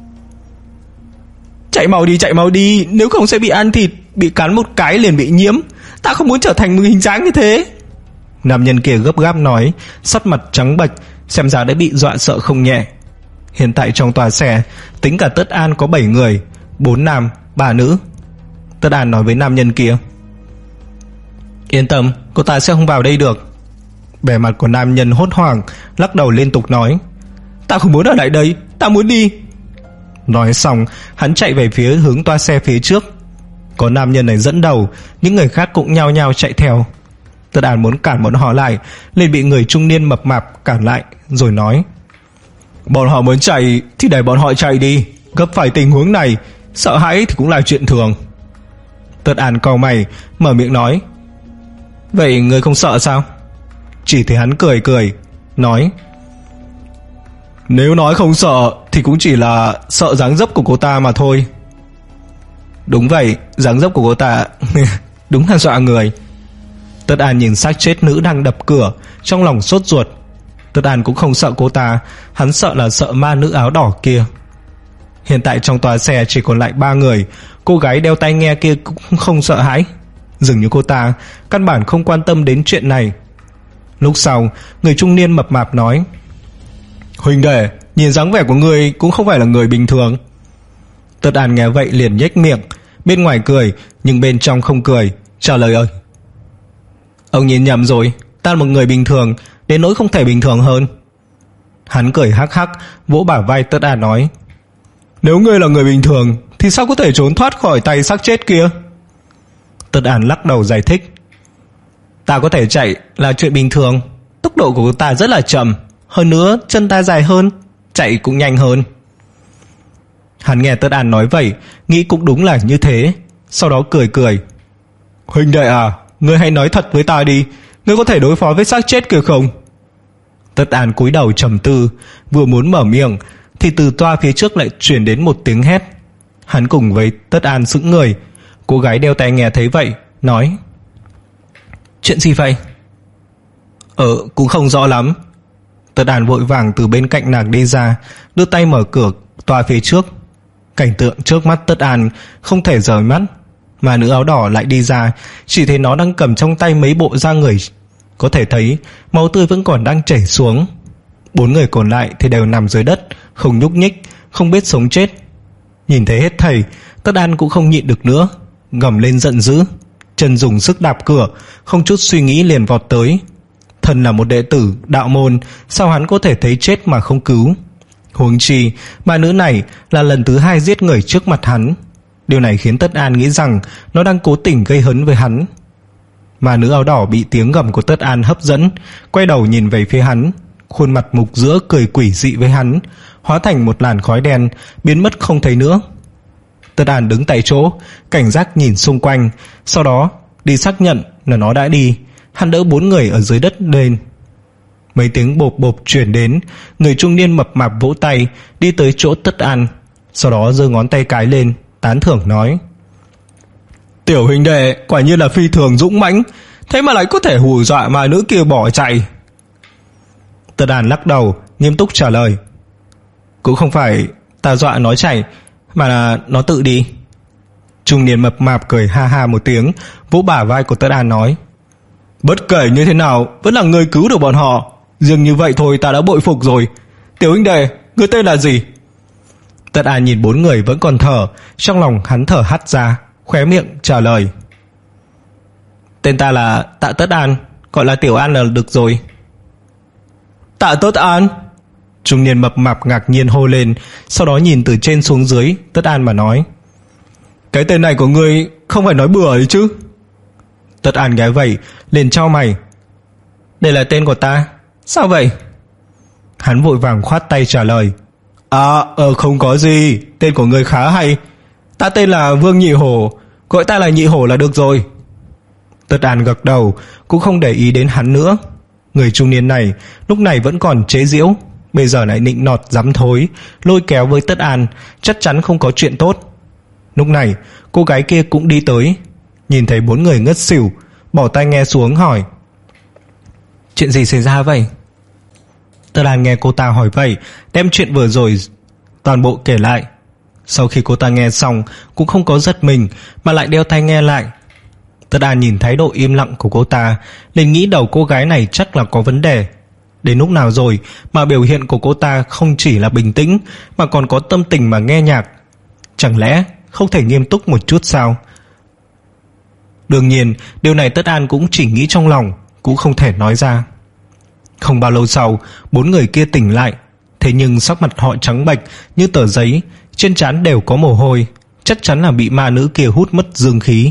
Chạy mau đi, chạy mau đi, nếu không sẽ bị ăn thịt, bị cắn một cái liền bị nhiễm. Ta không muốn trở thành một hình dáng như thế. Nam nhân kia gấp gáp nói, sắc mặt trắng bệch, xem ra đã bị dọa sợ không nhẹ. Hiện tại trong tòa xe tính cả Tất An có bảy người, bốn nam, ba nữ. Tất An nói với nam nhân kia: yên tâm, cô ta sẽ không vào đây được. Vẻ mặt của nam nhân hốt hoảng, lắc đầu liên tục nói: ta không muốn ở lại đây, ta muốn đi. Nói xong hắn chạy về phía hướng toa xe phía trước. Có nam nhân này dẫn đầu, những người khác cũng nhao nhao chạy theo. Tất An muốn cản bọn họ lại, liền bị người trung niên mập mạp cản lại, rồi nói: bọn họ muốn chạy thì để bọn họ chạy đi, gặp phải tình huống này sợ hãi thì cũng là chuyện thường. Tất An cau mày, mở miệng nói: vậy người không sợ sao? Chỉ thấy hắn cười cười nói: Nếu nói không sợ thì cũng chỉ là sợ dáng dấp của cô ta mà thôi. Đúng vậy, dáng dấp của cô ta đúng là dọa người. Tất An nhìn xác chết nữ đang đập cửa, trong lòng sốt ruột. Tất An cũng không sợ cô ta, hắn sợ là sợ ma nữ áo đỏ kia. Hiện tại trong tòa xe chỉ còn lại ba người. Cô gái đeo tai nghe kia cũng không sợ hãi, dường như cô ta căn bản không quan tâm đến chuyện này. Lúc sau, người trung niên mập mạp nói: Huynh đệ, nhìn dáng vẻ của người cũng không phải là người bình thường. Tất An nghe vậy liền nhếch miệng, bên ngoài cười nhưng bên trong không cười, trả lời: ơi, ông nhìn nhầm rồi, ta là một người bình thường, đến nỗi không thể bình thường hơn. Hắn cười hắc hắc, vỗ bả vai Tất An nói: Nếu ngươi là người bình thường thì sao có thể trốn thoát khỏi tay xác chết kia? Tất An lắc đầu giải thích: Ta có thể chạy là chuyện bình thường, tốc độ của ta rất là chậm, hơn nữa chân ta dài hơn, chạy cũng nhanh hơn. Hắn nghe Tất An nói vậy, nghĩ cũng đúng là như thế, sau đó cười cười: Huynh đệ à, ngươi hãy nói thật với ta đi, ngươi có thể đối phó với xác chết kia không? Tất An cúi đầu trầm tư, vừa muốn mở miệng thì từ toa phía trước lại truyền đến một tiếng hét. Hắn cùng với Tất An sững người. Cô gái đeo tai nghe thấy vậy nói: Chuyện gì vậy? Ờ, cũng không rõ lắm. Tất An vội vàng từ bên cạnh nàng đi ra, đưa tay mở cửa toa phía trước. Cảnh tượng trước mắt Tất An không thể rời mắt. Mà nữ áo đỏ lại đi ra, chỉ thấy nó đang cầm trong tay mấy bộ da người, có thể thấy máu tươi vẫn còn đang chảy xuống. Bốn người còn lại thì đều nằm dưới đất, không nhúc nhích, không biết sống chết. Nhìn thấy hết thảy, Tất An cũng không nhịn được nữa, gầm lên giận dữ, chân dùng sức đạp cửa, không chút suy nghĩ liền vọt tới. Thân là một đệ tử đạo môn, sao hắn có thể thấy chết mà không cứu? Huống chi mà nữ này là lần thứ hai giết người trước mặt hắn. Điều này khiến Tất An nghĩ rằng nó đang cố tình gây hấn với hắn. Mà nữ áo đỏ bị tiếng gầm của Tất An hấp dẫn, quay đầu nhìn về phía hắn, khuôn mặt mục giữa cười quỷ dị với hắn, hóa thành một làn khói đen, biến mất không thấy nữa. Tất An đứng tại chỗ, cảnh giác nhìn xung quanh, sau đó đi xác nhận là nó đã đi. Hắn đỡ bốn người ở dưới đất lên. Mấy tiếng bộp bộp truyền đến, người trung niên mập mạp vỗ tay, đi tới chỗ Tất An, sau đó giơ ngón tay cái lên, tán thưởng nói: Tiểu huynh đệ quả nhiên là phi thường dũng mãnh, thế mà lại có thể hù dọa mà nữ kia bỏ chạy. Tất An lắc đầu, nghiêm túc trả lời: Cũng không phải ta dọa nó chạy, mà là nó tự đi. Trung niên mập mạp cười ha ha một tiếng, vỗ bả vai của Tất An nói: Bất kể như thế nào, vẫn là người cứu được bọn họ, riêng như vậy thôi ta đã bội phục rồi. Tiểu huynh đệ, người tên là gì? Tất An nhìn bốn người vẫn còn thở, trong lòng hắn thở hắt ra, khóe miệng trả lời: Tên ta là Tạ Tất An, gọi là Tiểu An là được rồi. Tạ Tất An? Trung niên mập mạp ngạc nhiên hô lên, sau đó nhìn từ trên xuống dưới Tất An mà nói: Cái tên này của ngươi không phải nói bừa ấy chứ? Tất An nghe vậy liền chau mày: Đây là tên của ta, sao vậy? Hắn vội vàng khoát tay trả lời: À, ờ không có gì, tên của ngươi khá hay. Ta tên là Vương Nhị Hổ, gọi ta là Nhị Hổ là được rồi. Tất An gật đầu, cũng không để ý đến hắn nữa. Người trung niên này lúc này vẫn còn chế giễu, bây giờ lại nịnh nọt dám thối, lôi kéo với Tất An, chắc chắn không có chuyện tốt. Lúc này cô gái kia cũng đi tới, nhìn thấy bốn người ngất xỉu, bỏ tai nghe xuống hỏi: Chuyện gì xảy ra vậy? Tất An nghe cô ta hỏi vậy, đem chuyện vừa rồi toàn bộ kể lại. Sau khi cô ta nghe xong cũng không có giật mình, mà lại đeo tai nghe lại. Tất An nhìn thái độ im lặng của cô ta, liền nghĩ đầu cô gái này chắc là có vấn đề. Đến lúc nào rồi mà biểu hiện của cô ta không chỉ là bình tĩnh, mà còn có tâm tình mà nghe nhạc? Chẳng lẽ không thể nghiêm túc một chút sao? Đương nhiên điều này Tất An cũng chỉ nghĩ trong lòng, cũng không thể nói ra. Không bao lâu sau, bốn người kia tỉnh lại, thế nhưng sắc mặt họ trắng bệch như tờ giấy, trên trán đều có mồ hôi, chắc chắn là bị ma nữ kia hút mất dương khí.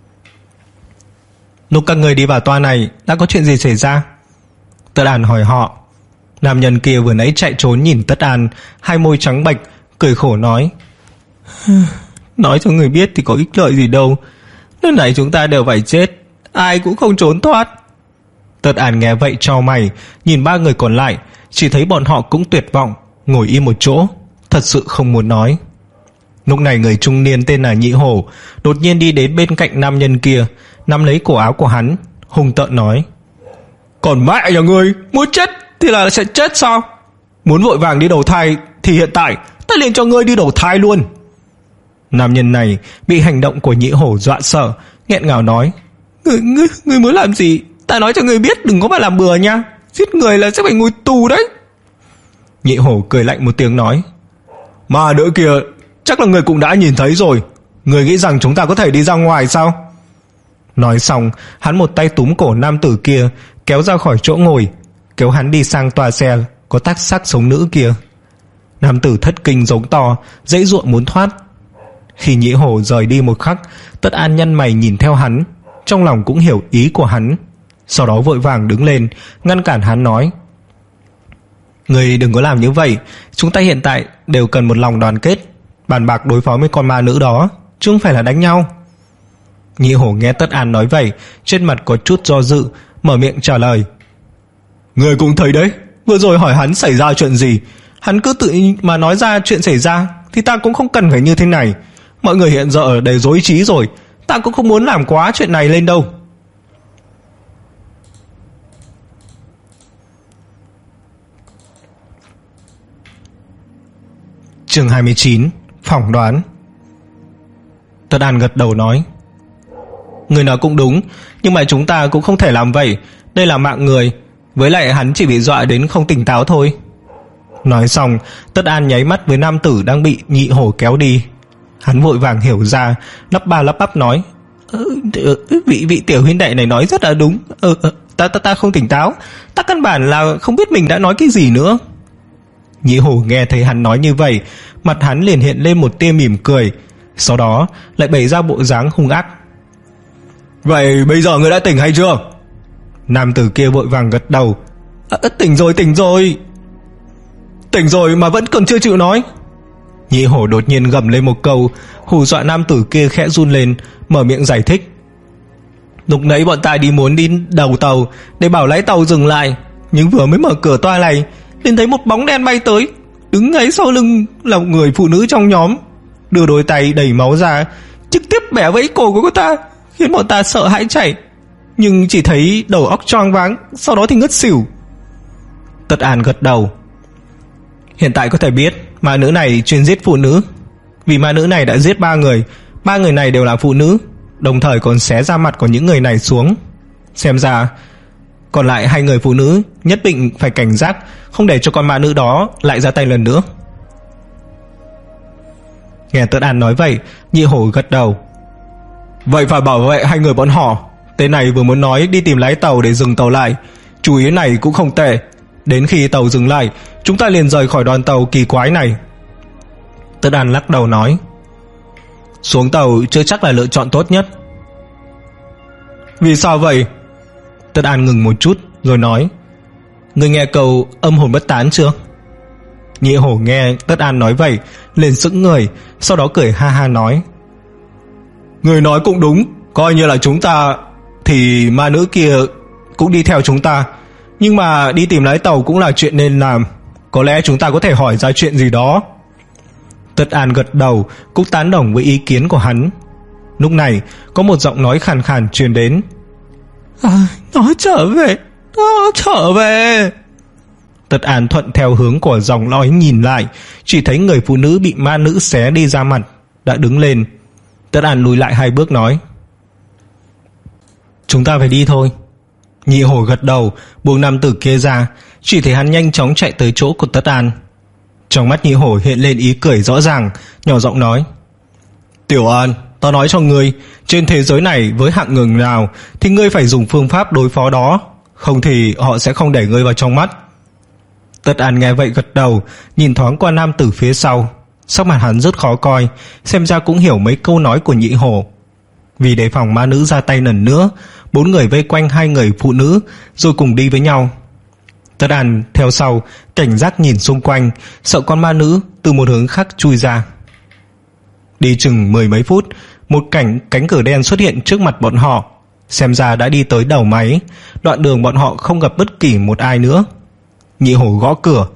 Lúc các người đi vào toa này đã có chuyện gì xảy ra? Tất An hỏi họ. Nam nhân kia vừa nãy chạy trốn nhìn Tất An, hai môi trắng bệch, cười khổ nói: Nói cho người biết thì có ích lợi gì đâu, lần này chúng ta đều phải chết, ai cũng không trốn thoát. Tất An nghe vậy chau mày, nhìn ba người còn lại, chỉ thấy bọn họ cũng tuyệt vọng, ngồi im một chỗ, thật sự không muốn nói. Lúc này người trung niên tên là Nhị Hổ đột nhiên đi đến bên cạnh nam nhân kia, nắm lấy cổ áo của hắn, hung tợn nói: "Còn mẹ nhà ngươi, muốn chết thì là sẽ chết sao? Muốn vội vàng đi đầu thai thì hiện tại ta liền cho ngươi đi đầu thai luôn." Nam nhân này bị hành động của Nhị Hổ dọa sợ, nghẹn ngào nói: "Ngươi ngươi ngươi muốn làm gì? Ta nói cho ngươi biết, đừng có mà làm bừa nha, giết người là sẽ phải ngồi tù đấy." Nhị Hổ cười lạnh một tiếng nói: "Ma nữ kia chắc là người cũng đã nhìn thấy rồi, người nghĩ rằng chúng ta có thể đi ra ngoài sao?" Nói xong, hắn một tay túm cổ nam tử kia, kéo ra khỏi chỗ ngồi, kéo hắn đi sang toa xe có tác xác sống nữ kia. Nam tử thất kinh giống to, dãy giụa muốn thoát. Khi Nhị Hổ rời đi một khắc, Tất An nhăn mày nhìn theo hắn, trong lòng cũng hiểu ý của hắn, sau đó vội vàng đứng lên ngăn cản hắn nói: "Người đừng có làm như vậy, chúng ta hiện tại đều cần một lòng đoàn kết, bàn bạc đối phó với con ma nữ đó, chứ không phải là đánh nhau." Nhị Hổ nghe Tất An nói vậy, trên mặt có chút do dự, mở miệng trả lời: "Người cũng thấy đấy, vừa rồi hỏi hắn xảy ra chuyện gì, hắn cứ tự mà nói ra chuyện xảy ra, thì ta cũng không cần phải như thế này. Mọi người hiện giờ ở đầy rối trí rồi, ta cũng không muốn làm quá chuyện này lên đâu." Chương hai mươi chín. Phỏng đoán. Tất An gật đầu nói: "Người nói cũng đúng, nhưng mà chúng ta cũng không thể làm vậy, đây là mạng người, với lại hắn chỉ bị dọa đến không tỉnh táo thôi." Nói xong, Tất An nháy mắt với nam tử đang bị Nhị Hổ kéo đi. Hắn vội vàng hiểu ra, lắp ba lắp bắp nói: ừ, vị vị tiểu huynh đệ này nói rất là đúng, ừ, ta ta ta không tỉnh táo, ta căn bản là không biết mình đã nói cái gì nữa. Nhị Hổ nghe thấy hắn nói như vậy, mặt hắn liền hiện lên một tia mỉm cười, sau đó lại bày ra bộ dáng hung ác: "Vậy bây giờ ngươi đã tỉnh hay chưa?" Nam tử kia vội vàng gật đầu: à, "Tỉnh rồi, tỉnh rồi." "Tỉnh rồi mà vẫn còn chưa chịu nói." Nhị Hổ đột nhiên gầm lên một câu, hù dọa nam tử kia khẽ run lên, mở miệng giải thích: "Lúc nãy bọn ta đi muốn đi đầu tàu để bảo lái tàu dừng lại, nhưng vừa mới mở cửa toa này liền thấy một bóng đen bay tới, đứng ngay sau lưng là một người phụ nữ trong nhóm, đưa đôi tay đầy máu ra, trực tiếp bẻ vẫy cổ của cô ta, khiến bọn ta sợ hãi chạy, nhưng chỉ thấy đầu óc choáng váng, sau đó thì ngất xỉu." Tất An gật đầu. Hiện tại có thể biết ma nữ này chuyên giết phụ nữ, vì ma nữ này đã giết ba người, ba người này đều là phụ nữ, đồng thời còn xé da mặt của những người này xuống. Xem ra còn lại hai người phụ nữ nhất định phải cảnh giác, không để cho con ma nữ đó lại ra tay lần nữa. Nghe Tất An nói vậy, Nhị Hổ gật đầu: "Vậy phải bảo vệ hai người bọn họ. Tên này vừa muốn nói đi tìm lái tàu để dừng tàu lại, chủ ý này cũng không tệ. Đến khi tàu dừng lại, chúng ta liền rời khỏi đoàn tàu kỳ quái này." Tất An lắc đầu nói: "Xuống tàu chưa chắc là lựa chọn tốt nhất." "Vì sao vậy?" Tất An ngừng một chút rồi nói: "Ngươi nghe câu âm hồn bất tán chưa?" Nhị Hổ nghe Tất An nói vậy liền sững người, sau đó cười ha ha nói: "Ngươi nói cũng đúng, coi như là chúng ta thì ma nữ kia cũng đi theo chúng ta, nhưng mà đi tìm lái tàu cũng là chuyện nên làm, có lẽ chúng ta có thể hỏi ra chuyện gì đó." Tất An gật đầu, cũng tán đồng với ý kiến của hắn. Lúc này có một giọng nói khàn khàn truyền đến: à, "Nó trở về, nó trở về." Tất An thuận theo hướng của dòng nói nhìn lại, chỉ thấy người phụ nữ bị ma nữ xé đi da mặt đã đứng lên. Tất An lùi lại hai bước nói: "Chúng ta phải đi thôi." Nhị Hổ gật đầu, buông nam tử kia ra, chỉ thấy hắn nhanh chóng chạy tới chỗ của Tất An. Trong mắt Nhị Hổ hiện lên ý cười rõ ràng, nhỏ giọng nói: "Tiểu An, tao nói cho ngươi, trên thế giới này với hạng người nào thì ngươi phải dùng phương pháp đối phó đó, không thì họ sẽ không để ngươi vào trong mắt." Tất An nghe vậy gật đầu, nhìn thoáng qua nam tử phía sau, sắc mặt hắn rất khó coi, xem ra cũng hiểu mấy câu nói của Nhị Hổ. Vì đề phòng ma nữ ra tay lần nữa, bốn người vây quanh hai người phụ nữ rồi cùng đi với nhau. Tất An theo sau, cảnh giác nhìn xung quanh, sợ con ma nữ từ một hướng khác chui ra. Đi chừng mười mấy phút, một cảnh cánh cửa đen xuất hiện trước mặt bọn họ, xem ra đã đi tới đầu máy. Đoạn đường bọn họ không gặp bất kỳ một ai nữa. Nhị Hổ gõ cửa,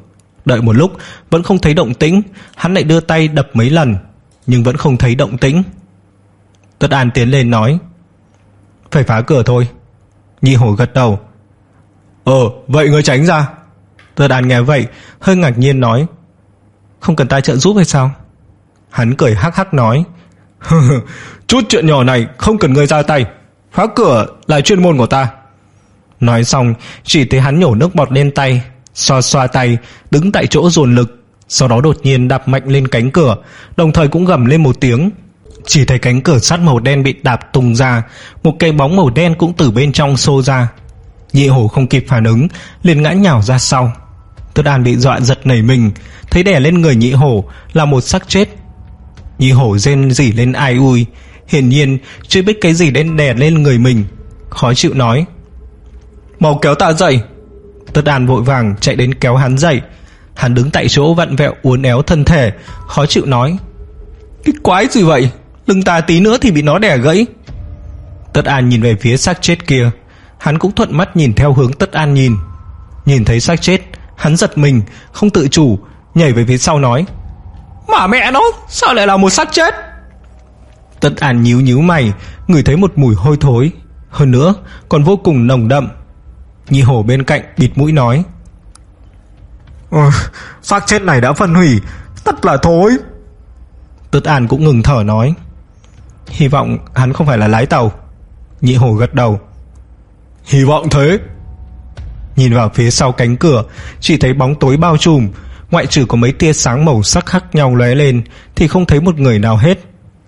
Đợi một lúc vẫn không thấy động tĩnh, hắn lại đưa tay đập mấy lần, nhưng vẫn không thấy động tĩnh. Tất An tiến lên nói: "Phải phá cửa thôi." Nhị Hổ gật đầu: "Ờ, vậy ngươi tránh ra." Tất An nghe vậy hơi ngạc nhiên nói: "Không cần ta trợ giúp hay sao?" Hắn cười hắc hắc nói: "Chút chuyện nhỏ này không cần ngươi ra tay, phá cửa là chuyên môn của ta." Nói xong chỉ thấy hắn nhổ nước bọt lên tay, xoa xoa tay, đứng tại chỗ dồn lực, sau đó đột nhiên đạp mạnh lên cánh cửa, đồng thời cũng gầm lên một tiếng. Chỉ thấy cánh cửa sắt màu đen bị đạp tung ra, một cái bóng màu đen cũng từ bên trong xô ra. Nhị Hổ không kịp phản ứng, liền ngã nhào ra sau. Tất An bị dọa giật nảy mình, thấy đè lên người Nhị Hổ là một xác chết. Nhị Hổ rên rỉ lên ai ui, hiển nhiên chưa biết cái gì đến đè lên người mình, khó chịu nói: "Mau kéo ta dậy." Tất An vội vàng chạy đến kéo hắn dậy. Hắn đứng tại chỗ vặn vẹo uốn éo thân thể, khó chịu nói: "Cái quái gì vậy, lưng ta tí nữa thì bị nó đè gãy." Tất An nhìn về phía xác chết kia, hắn cũng thuận mắt nhìn theo hướng Tất An nhìn. Nhìn thấy xác chết, hắn giật mình, không tự chủ nhảy về phía sau nói: "Mà mẹ nó, sao lại là một xác chết?" Tất An nhíu nhíu mày, ngửi thấy một mùi hôi thối, hơn nữa còn vô cùng nồng đậm. Nhị Hổ bên cạnh bịt mũi nói: "Ờ, xác chết này đã phân hủy, tất là thối." Tất An cũng ngừng thở nói: "Hy vọng hắn không phải là lái tàu." Nhị Hổ gật đầu: "Hy vọng thế." Nhìn vào phía sau cánh cửa, chỉ thấy bóng tối bao trùm, ngoại trừ có mấy tia sáng màu sắc khác nhau lóe lên thì không thấy một người nào hết.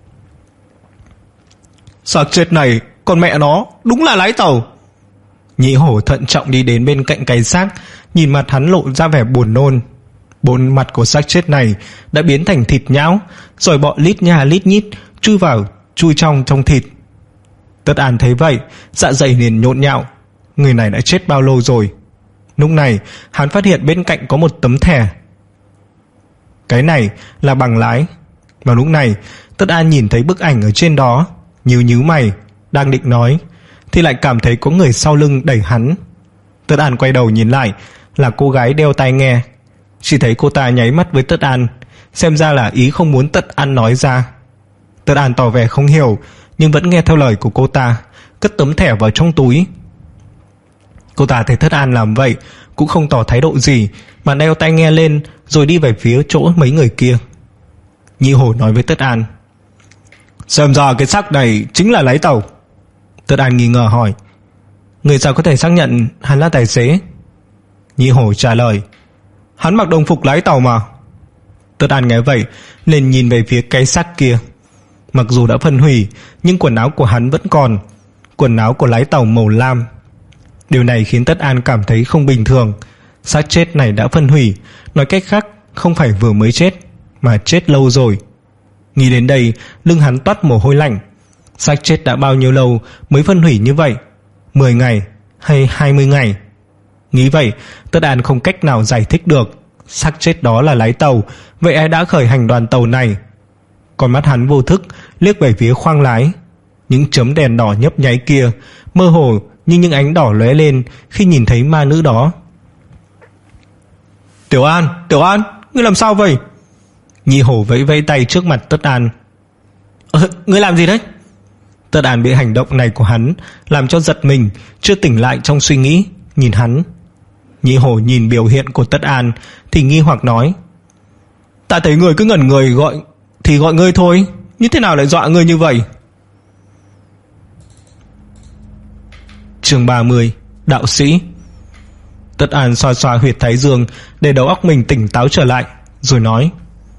"Xác chết này, con mẹ nó, đúng là lái tàu." Nhị Hổ thận trọng đi đến bên cạnh cái xác, nhìn mặt hắn lộ ra vẻ buồn nôn. Bốn mặt của xác chết này đã biến thành thịt nhão, rồi bọ lít nha lít nhít chui vào chui trong trong thịt. Tất An thấy vậy, dạ dày liền nhộn nhạo. Người này đã chết bao lâu rồi? Lúc này hắn phát hiện bên cạnh có một tấm thẻ. Cái này là bằng lái. Và lúc này Tất An nhìn thấy bức ảnh ở trên đó, nhíu nhíu mày, đang định nói thì lại cảm thấy có người sau lưng đẩy hắn. Tất An quay đầu nhìn lại, là cô gái đeo tai nghe. Chỉ thấy cô ta nháy mắt với Tất An, xem ra là ý không muốn Tất An nói ra. Tất An tỏ vẻ không hiểu, nhưng vẫn nghe theo lời của cô ta, cất tấm thẻ vào trong túi. Cô ta thấy Tất An làm vậy cũng không tỏ thái độ gì, mà đeo tai nghe lên rồi đi về phía chỗ mấy người kia. Nhị Hổ nói với Tất An: "Xem ra cái xác này chính là lái tàu." Tất An nghi ngờ hỏi: "Người sao có thể xác nhận hắn là tài xế?" Nhị Hổ trả lời: "Hắn mặc đồng phục lái tàu mà." Tất An nghe vậy liền nhìn về phía cái xác kia. Mặc dù đã phân hủy, nhưng quần áo của hắn vẫn còn, quần áo của lái tàu màu lam. Điều này khiến Tất An cảm thấy không bình thường. Xác chết này đã phân hủy, nói cách khác không phải vừa mới chết, mà chết lâu rồi. Nghĩ đến đây, lưng hắn toát mồ hôi lạnh. Xác chết đã bao nhiêu lâu mới phân hủy như vậy? mười ngày hay hai mươi ngày? Nghĩ vậy, Tất An không cách nào giải thích được. Xác chết đó là lái tàu, vậy ai đã khởi hành đoàn tàu này? Con mắt hắn vô thức liếc về phía khoang lái. Những chấm đèn đỏ nhấp nháy kia mơ hồ như những ánh đỏ lóe lên khi nhìn thấy ma nữ đó. "Tiểu An, Tiểu An, ngươi làm sao vậy?" Nhị Hổ vẫy vẫy tay trước mặt Tất An. "Ờ, ngươi làm gì đấy?" Tất An bị hành động này của hắn làm cho giật mình, chưa tỉnh lại trong suy nghĩ, nhìn hắn. Nhị Hổ nhìn biểu hiện của Tất An thì nghi hoặc nói: "Ta thấy người cứ ngẩn người gọi thì gọi ngươi thôi, như thế nào lại dọa ngươi như vậy?" Chương ba mươi: Đạo sĩ. Tất An xoa xoa huyệt thái dương để đầu óc mình tỉnh táo trở lại, rồi nói: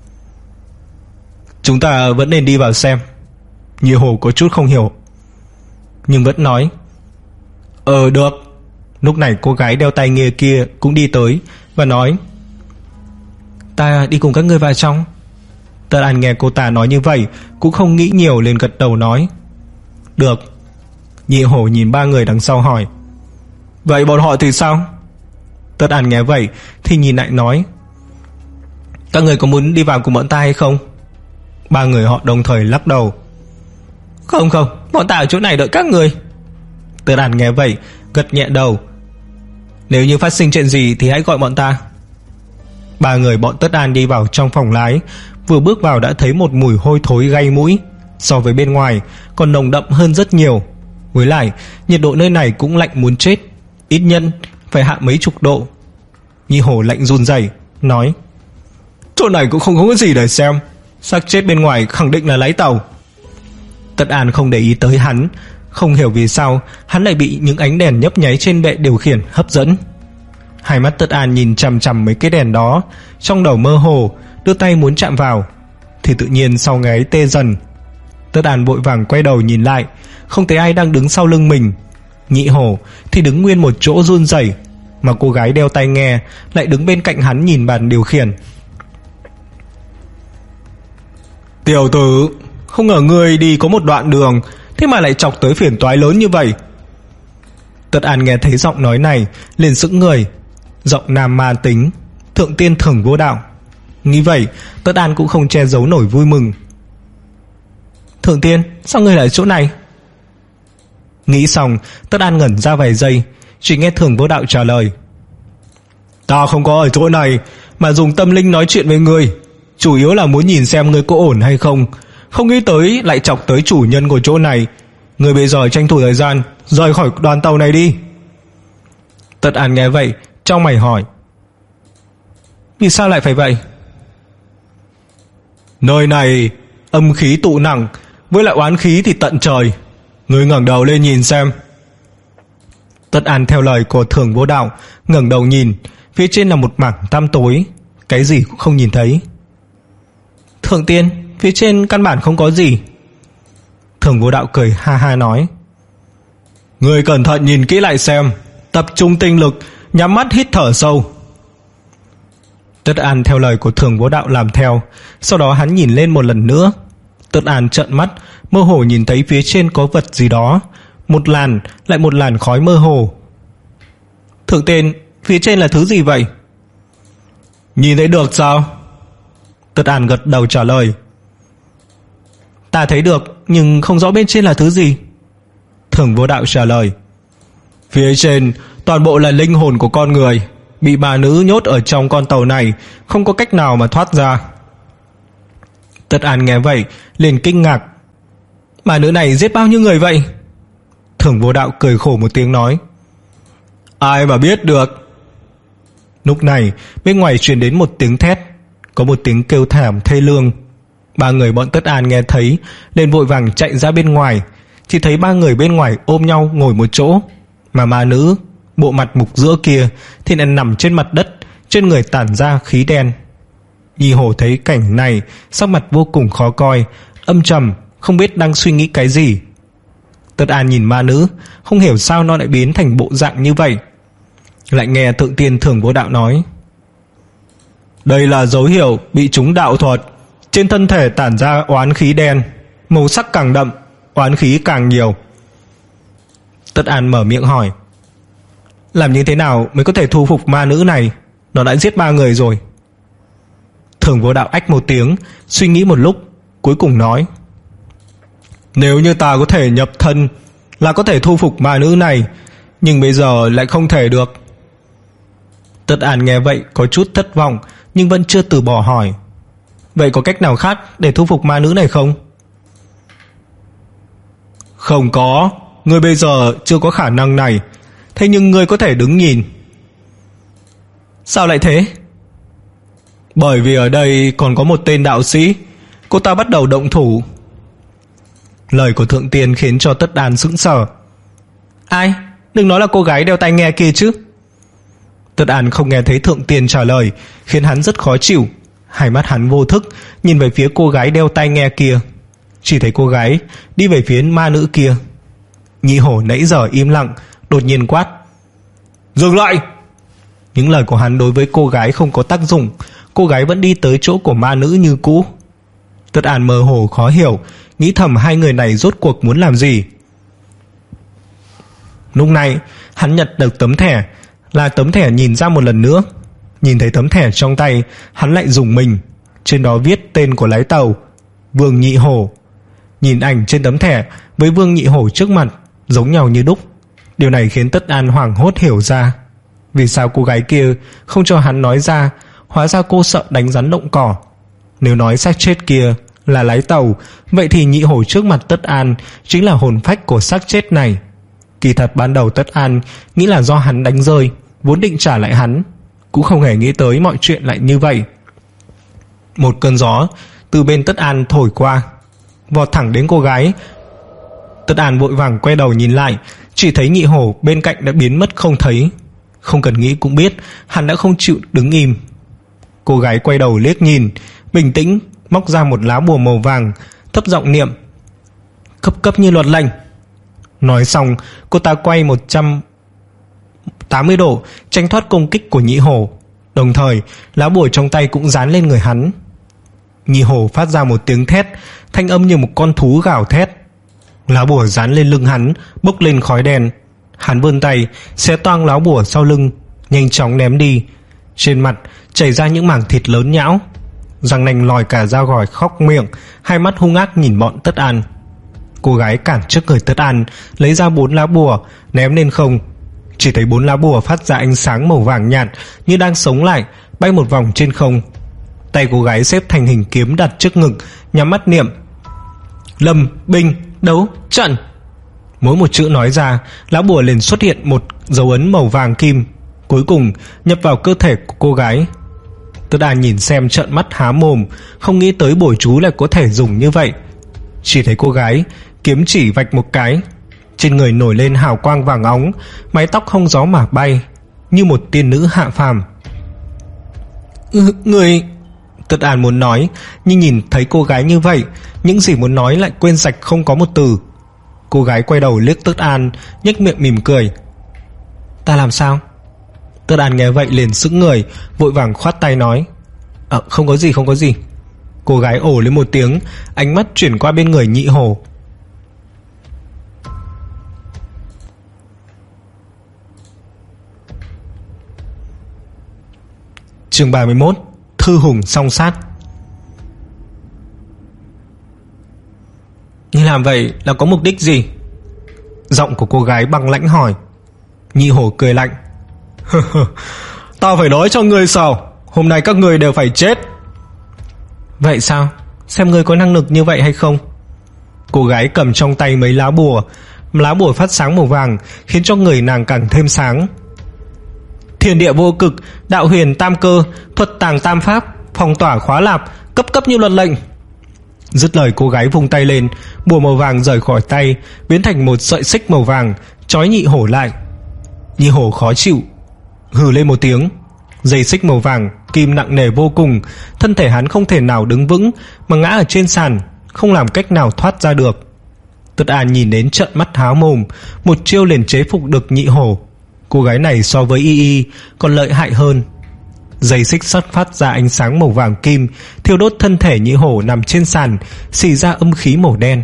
"Chúng ta vẫn nên đi vào xem." Nhị Hổ có chút không hiểu, nhưng vẫn nói: "Ờ được." Lúc này cô gái đeo tai nghe kia cũng đi tới và nói: "Ta đi cùng các ngươi vào trong." Tất An nghe cô ta nói như vậy cũng không nghĩ nhiều, liền gật đầu nói: "Được." Nhị Hổ nhìn ba người đằng sau hỏi: "Vậy bọn họ thì sao?" Tất An nghe vậy thì nhìn lại nói: "Các người có muốn đi vào cùng bọn ta hay không?" Ba người họ đồng thời lắc đầu: "Không không, bọn ta ở chỗ này đợi các người." Tất An nghe vậy gật nhẹ đầu: "Nếu như phát sinh chuyện gì thì hãy gọi bọn ta." Ba người bọn Tất An đi vào trong phòng lái. Vừa bước vào đã thấy một mùi hôi thối gây mũi, so với bên ngoài còn nồng đậm hơn rất nhiều. Với lại nhiệt độ nơi này cũng lạnh muốn chết, ít nhất phải hạ mấy chục độ. Nhị Hổ lạnh run rẩy nói: chỗ này cũng không có gì để xem, xác chết bên ngoài khẳng định là lái tàu. Tất An không để ý tới hắn, không hiểu vì sao hắn lại bị những ánh đèn nhấp nháy trên bệ điều khiển hấp dẫn. Hai mắt Tất An nhìn chằm chằm mấy cái đèn đó, trong đầu mơ hồ, đưa tay muốn chạm vào thì tự nhiên sau gáy tê dần. Tất An vội vàng quay đầu nhìn lại, không thấy ai đang đứng sau lưng mình. Nhị Hổ thì đứng nguyên một chỗ run rẩy, mà cô gái đeo tai nghe lại đứng bên cạnh hắn nhìn bàn điều khiển. Tiểu tử, không ngờ ngươi đi có một đoạn đường, thế mà lại chọc tới phiền toái lớn như vậy. Tất An nghe thấy giọng nói này liền sững người. Giọng nam ma tính, thượng tiên Thường Vô Đạo. Nghĩ vậy Tất An cũng không che giấu nổi vui mừng. Thượng tiên, sao ngươi lại ở chỗ này? Nghĩ xong Tất An ngẩn ra vài giây, chỉ nghe Thường Vô Đạo trả lời: ta không có ở chỗ này, mà dùng tâm linh nói chuyện với ngươi, chủ yếu là muốn nhìn xem ngươi có ổn hay không. Không nghĩ tới lại chọc tới chủ nhân của chỗ này. Ngươi bây giờ tranh thủ thời gian rời khỏi đoàn tàu này đi. Tất An nghe vậy trong mày hỏi: vì sao lại phải vậy? Nơi này âm khí tụ nặng, với lại oán khí thì tận trời. Ngươi ngẩng đầu lên nhìn xem. Tất An theo lời của Thường Vô Đạo ngẩng đầu nhìn, phía trên là một mảng tăm tối, cái gì cũng không nhìn thấy. Thượng tiên, phía trên căn bản không có gì. Thường Vô Đạo cười ha ha nói: ngươi cẩn thận nhìn kỹ lại xem, tập trung tinh lực, nhắm mắt hít thở sâu. Tất An theo lời của Thường Vô Đạo làm theo, sau đó hắn nhìn lên một lần nữa. Tất An trợn mắt, mơ hồ nhìn thấy phía trên có vật gì đó, một làn lại một làn khói mơ hồ. Thượng tiên, phía trên là thứ gì vậy? Nhìn thấy được sao? Tất An gật đầu trả lời: ta thấy được, nhưng không rõ bên trên là thứ gì. Thường Vô Đạo trả lời: phía trên toàn bộ là linh hồn của con người, bị bà nữ nhốt ở trong con tàu này, không có cách nào mà thoát ra. Tất An nghe vậy liền kinh ngạc: bà nữ này giết bao nhiêu người vậy? Thường Vô Đạo cười khổ một tiếng nói: ai mà biết được. Lúc này bên ngoài truyền đến một tiếng thét, có một tiếng kêu thảm thê lương. Ba người bọn Tất An nghe thấy liền vội vàng chạy ra bên ngoài. Chỉ thấy ba người bên ngoài ôm nhau ngồi một chỗ, mà ma nữ bộ mặt mục giữa kia thì lại nằm trên mặt đất, trên người tản ra khí đen. Nhi Hổ thấy cảnh này, sắc mặt vô cùng khó coi, âm trầm, không biết đang suy nghĩ cái gì. Tất An nhìn ma nữ, không hiểu sao nó lại biến thành bộ dạng như vậy. Lại nghe Thượng tiên Thường Vô Đạo nói: đây là dấu hiệu bị trúng đạo thuật, trên thân thể tản ra oán khí đen, màu sắc càng đậm, oán khí càng nhiều. Tất An mở miệng hỏi: làm như thế nào mới có thể thu phục ma nữ này? Nó đã giết ba người rồi. Thường Vô Đạo ách một tiếng, suy nghĩ một lúc, cuối cùng nói: nếu như ta có thể nhập thân là có thể thu phục ma nữ này, nhưng bây giờ lại không thể được. Tất An nghe vậy có chút thất vọng, nhưng vẫn chưa từ bỏ hỏi: vậy có cách nào khác để thu phục ma nữ này không? Không có, ngươi bây giờ chưa có khả năng này. Thế nhưng ngươi có thể đứng nhìn. Sao lại thế? Bởi vì ở đây còn có một tên đạo sĩ, cô ta bắt đầu động thủ. Lời của Thượng tiên khiến cho Tất An sững sờ. Ai? Đừng nói là cô gái đeo tai nghe kia chứ. Tất An không nghe thấy Thượng tiên trả lời, khiến hắn rất khó chịu. Hai mắt hắn vô thức nhìn về phía cô gái đeo tai nghe kia. Chỉ thấy cô gái đi về phía ma nữ kia. Nhị Hổ nãy giờ im lặng, đột nhiên quát: dừng lại! Những lời của hắn đối với cô gái không có tác dụng. Cô gái vẫn đi tới chỗ của ma nữ như cũ. Tất An mơ hồ khó hiểu, nghĩ thầm hai người này rốt cuộc muốn làm gì. Lúc này hắn nhặt được tấm thẻ, là tấm thẻ nhìn ra một lần nữa. Nhìn thấy tấm thẻ trong tay, hắn lại rùng mình. Trên đó viết tên của lái tàu, Vương Nhị Hổ. Nhìn ảnh trên tấm thẻ với Vương Nhị Hổ trước mặt giống nhau như đúc. Điều này khiến Tất An hoảng hốt hiểu ra vì sao cô gái kia không cho hắn nói ra, Hóa ra cô sợ đánh rắn động cỏ. Nếu nói xác chết kia là lái tàu, vậy thì Nhị Hổ trước mặt Tất An chính là hồn phách của xác chết này. Kỳ thật ban đầu Tất An nghĩ là do hắn đánh rơi, vốn định trả lại hắn, cũng không hề nghĩ tới mọi chuyện lại như vậy. Một cơn gió từ bên Tất An thổi qua, vọt thẳng đến cô gái. Tất An vội vàng quay đầu nhìn lại, chỉ thấy Nhị Hổ bên cạnh đã biến mất không thấy. Không cần nghĩ cũng biết hắn đã không chịu đứng im. Cô gái quay đầu liếc nhìn, bình tĩnh móc ra một lá bùa màu vàng, thấp giọng niệm: cấp cấp như luật lệnh. Nói xong, cô ta quay một trăm tám mươi độ tránh thoát công kích của Nhị Hổ, đồng thời lá bùa trong tay cũng dán lên người hắn. Nhị Hổ phát ra một tiếng thét, thanh âm như một con thú gào thét. Lá bùa dán lên lưng hắn, bốc lên khói đen. Hắn vươn tay xé toang lá bùa sau lưng, nhanh chóng ném đi. Trên mặt chảy ra những mảng thịt lớn nhão, răng nanh lòi cả ra gỏi khóc miệng, hai mắt hung ác nhìn bọn Tất An. Cô gái cản trước người Tất An, lấy ra bốn lá bùa ném lên không. Chỉ thấy bốn lá bùa phát ra ánh sáng màu vàng nhạt như đang sống lại, bay một vòng trên không. Tay cô gái xếp thành hình kiếm đặt trước ngực, nhắm mắt niệm: Lâm, binh, đấu, trận. Mỗi một chữ nói ra, lá bùa liền xuất hiện một dấu ấn màu vàng kim, cuối cùng nhập vào cơ thể của cô gái. Tất An nhìn xem trợn mắt há mồm, không nghĩ tới bùa chú lại có thể dùng như vậy. Chỉ thấy cô gái kiếm chỉ vạch một cái, trên người nổi lên hào quang vàng óng, mái tóc không gió mà bay, như một tiên nữ hạ phàm. Ừ, người... Tất An muốn nói, nhưng nhìn thấy cô gái như vậy, những gì muốn nói lại quên sạch không có một từ. Cô gái quay đầu liếc Tất An, nhếch miệng mỉm cười: Ta làm sao? Tất An nghe vậy liền sững người, vội vàng khoát tay nói: Ờ, không có gì, không có gì. Cô gái ồ lên một tiếng, ánh mắt chuyển qua bên người Nhị Hổ. Chương ba mươi mốt: Thư hùng song sát. Như làm vậy là có mục đích gì? Giọng của cô gái băng lãnh hỏi. Nhị Hổ cười lạnh: Tao phải nói cho ngươi sao? Hôm nay các ngươi đều phải chết. Vậy sao? Xem ngươi có năng lực như vậy hay không? Cô gái cầm trong tay mấy lá bùa, lá bùa phát sáng màu vàng, khiến cho người nàng càng thêm sáng. Thiên địa vô cực, đạo huyền tam cơ, thuật tàng tam pháp, phong tỏa khóa lạp, cấp cấp như luật lệnh. Dứt lời cô gái vung tay lên, bùa màu vàng rời khỏi tay, biến thành một sợi xích màu vàng, trói Nhị Hổ lại. Nhị Hổ khó chịu, hừ lên một tiếng. Dây xích màu vàng kim nặng nề vô cùng, thân thể hắn không thể nào đứng vững mà ngã ở trên sàn, không làm cách nào thoát ra được. Tất An nhìn đến trợn mắt há mồm, một chiêu liền chế phục được Nhị Hổ. Cô gái này so với Y Y còn lợi hại hơn. Dây xích sắt phát ra ánh sáng màu vàng kim, thiêu đốt thân thể Nhị Hổ nằm trên sàn, xì ra âm khí màu đen.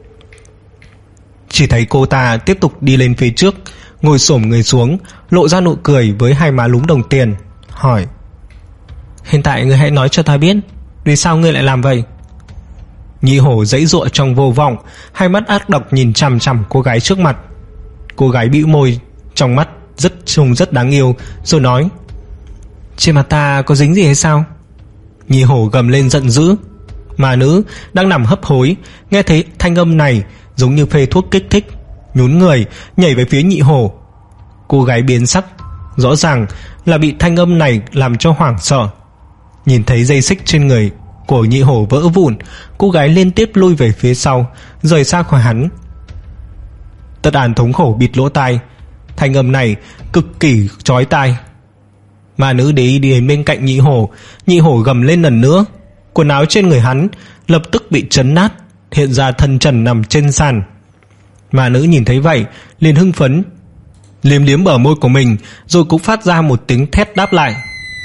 Chỉ thấy cô ta tiếp tục đi lên phía trước, ngồi xổm người xuống, lộ ra nụ cười với hai má lúm đồng tiền, hỏi: Hiện tại ngươi hãy nói cho ta biết, vì sao ngươi lại làm vậy? Nhị Hổ giãy giụa trong vô vọng, hai mắt ác độc nhìn chằm chằm cô gái trước mặt. Cô gái bĩu môi, trong mắt rất trông rất đáng yêu, rồi nói: Trên mặt ta có dính gì hay sao? Nhị Hổ gầm lên giận dữ. Mà nữ đang nằm hấp hối, nghe thấy thanh âm này giống như phê thuốc kích thích, nhún người nhảy về phía Nhị Hổ. Cô gái biến sắc, rõ ràng là bị thanh âm này làm cho hoảng sợ. Nhìn thấy dây xích trên người của Nhị Hổ vỡ vụn, cô gái liên tiếp lui về phía sau, rời xa khỏi hắn. Tất An thống khổ bịt lỗ tai, thanh âm này cực kỳ chói tai. Mà nữ để ý đi đến bên cạnh Nhị Hổ. Nhị Hổ gầm lên lần nữa, quần áo trên người hắn lập tức bị chấn nát, hiện ra thân trần nằm trên sàn. Mà nữ nhìn thấy vậy liền hưng phấn, liếm liếm bờ môi của mình, rồi cũng phát ra một tiếng thét đáp lại.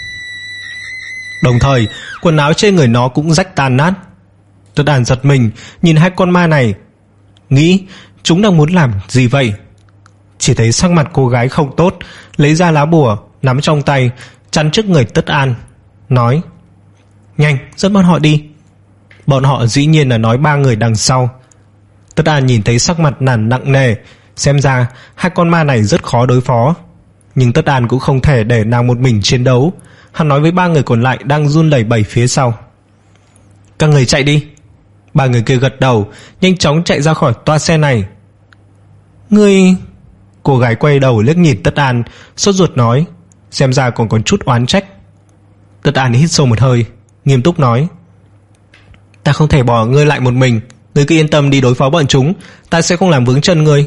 Đồng thời quần áo trên người nó cũng rách tan nát. Tất An giật mình nhìn hai con ma này, nghĩ chúng đang muốn làm gì vậy. Chỉ thấy sắc mặt cô gái không tốt, lấy ra lá bùa nắm trong tay, chắn trước người Tất An, nói: Nhanh, dẫn bọn họ đi. Bọn họ dĩ nhiên là nói ba người đằng sau. Tất An nhìn thấy sắc mặt nàng nặng nề, xem ra hai con ma này rất khó đối phó. Nhưng Tất An cũng không thể để nàng một mình chiến đấu, hắn nói với ba người còn lại đang run lẩy bẩy phía sau. Các người chạy đi. Ba người kia gật đầu, nhanh chóng chạy ra khỏi toa xe này. Ngươi... Cô gái quay đầu liếc nhìn Tất An, sốt ruột nói, xem ra còn còn chút oán trách. Tất An hít sâu một hơi, nghiêm túc nói, ta không thể bỏ ngươi lại một mình. Ngươi cứ yên tâm đi đối phó bọn chúng, ta sẽ không làm vướng chân ngươi.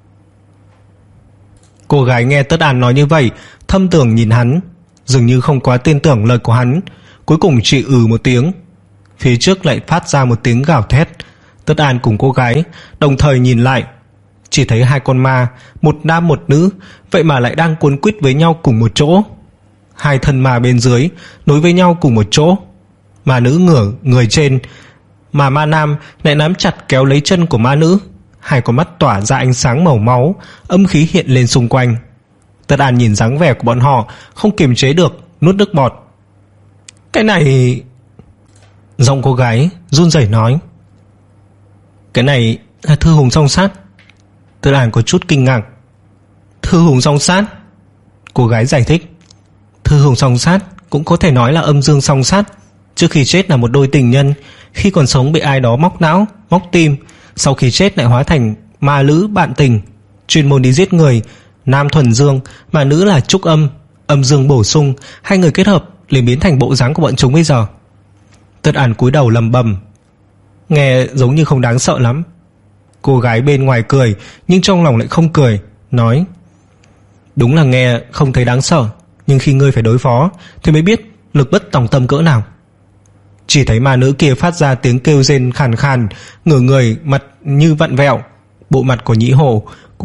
Cô gái nghe Tất An nói như vậy, thâm tưởng nhìn hắn, dường như không quá tin tưởng lời của hắn, cuối cùng chỉ ừ một tiếng. Phía trước lại phát ra một tiếng gào thét. Tất An cùng cô gái đồng thời nhìn lại, chỉ thấy hai con ma, một nam một nữ, vậy mà lại đang cuốn quýt với nhau cùng một chỗ. Hai thân ma bên dưới nối với nhau cùng một chỗ. Ma nữ ngửa người trên, mà ma nam lại nắm chặt kéo lấy chân của ma nữ. Hai con mắt tỏa ra ánh sáng màu máu, âm khí hiện lên xung quanh. Tất An nhìn dáng vẻ của bọn họ, không kiềm chế được, nuốt nước bọt. Cái này... Giọng cô gái run rẩy nói, cái này là Thư Hùng song sát. Tất An có chút kinh ngạc. Thư Hùng song sát? Cô gái giải thích, Thư Hùng song sát cũng có thể nói là âm dương song sát. Trước khi chết là một đôi tình nhân, khi còn sống bị ai đó móc não, móc tim, sau khi chết lại hóa thành ma lữ bạn tình, chuyên môn đi giết người. Nam thuần dương mà nữ là trúc âm, âm dương bổ sung, hai người kết hợp liền biến thành bộ dáng của bọn chúng bây giờ. Tất An cúi đầu lầm bầm, nghe giống như không đáng sợ lắm. Cô gái bên ngoài cười, nhưng trong lòng lại không cười, nói, đúng là nghe không thấy đáng sợ, nhưng khi ngươi phải đối phó thì mới biết lực bất tòng tâm cỡ nào. Chỉ thấy ma nữ kia phát ra tiếng kêu rên khàn khàn, ngửa người, mặt như vặn vẹo. Bộ mặt của Nhĩ Hổ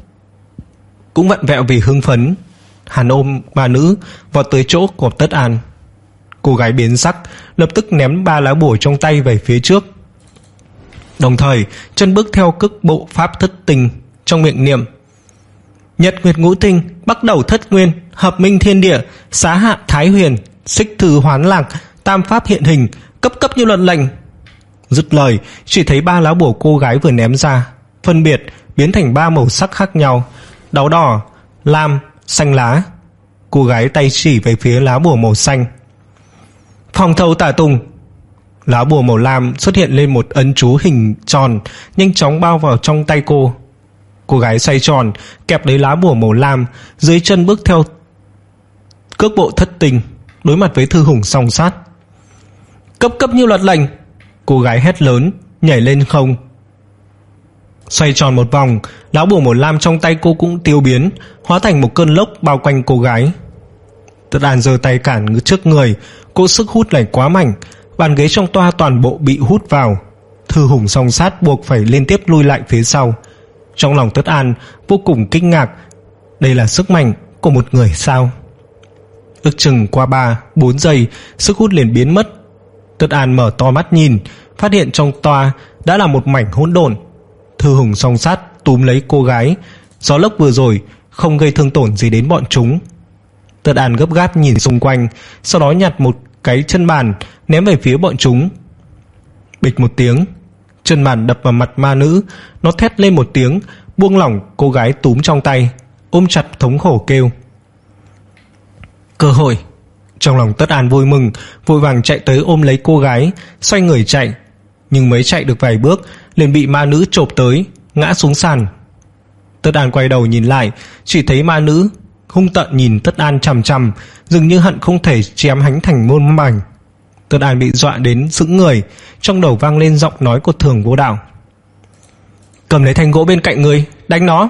cũng vặn vẹo vì hưng phấn. Hắn ôm ma nữ vọt tới chỗ của Tất An. Cô gái biến sắc, lập tức ném ba lá bùa trong tay về phía trước, đồng thời chân bước theo cước bộ pháp thất tình, trong miệng niệm, nhật nguyệt ngũ tinh, bắc đầu thất nguyên, hợp minh thiên địa, xá hạ thái huyền, xích thư hoán lạc, tam pháp hiện hình, cấp cấp như luật lệnh. Dứt lời, chỉ thấy ba lá bùa cô gái vừa ném ra phân biệt biến thành ba màu sắc khác nhau, đỏ đỏ, lam, xanh lá. Cô gái tay chỉ về phía lá bùa màu xanh. Phòng thầu tả tùng. Lá bùa màu lam xuất hiện lên một ấn chú hình tròn, nhanh chóng bao vào trong tay cô. Cô gái xoay tròn, kẹp lấy lá bùa màu lam, dưới chân bước theo cước bộ thất tình, đối mặt với Thư Hùng song sát. Cấp cấp như luật lệnh. Cô gái hét lớn, nhảy lên không. Xoay tròn một vòng, lá bùa màu lam trong tay cô cũng tiêu biến, hóa thành một cơn lốc bao quanh cô gái. Tất An giơ tay cản trước người, cỗ sức hút này quá mạnh, bàn ghế trong toa toàn bộ bị hút vào. Thư Hùng song sát buộc phải liên tiếp lui lại phía sau. Trong lòng Tất An vô cùng kinh ngạc, đây là sức mạnh của một người sao? Ước chừng qua ba, bốn giây, sức hút liền biến mất. Tất An mở to mắt nhìn, phát hiện trong toa đã là một mảnh hỗn độn. Thư Hùng song sát túm lấy cô gái, gió lốc vừa rồi không gây thương tổn gì đến bọn chúng. Tất An gấp gáp nhìn xung quanh, sau đó nhặt một cái chân bàn ném về phía bọn chúng. Bịch một tiếng, chân bàn đập vào mặt ma nữ, nó thét lên một tiếng, buông lỏng cô gái túm trong tay, ôm chặt thống khổ kêu. Cơ hội. Trong lòng Tất An vui mừng, vội vàng chạy tới ôm lấy cô gái, xoay người chạy, nhưng mới chạy được vài bước liền bị ma nữ chộp tới, ngã xuống sàn. Tất An quay đầu nhìn lại, chỉ thấy ma nữ hung tợn nhìn Tất An chằm chằm, dường như hận không thể chém hắn thành muôn mảnh. Tất An bị dọa đến sững người, trong đầu vang lên giọng nói của Thường Vô Đạo. Cầm lấy thanh gỗ bên cạnh ngươi, đánh nó.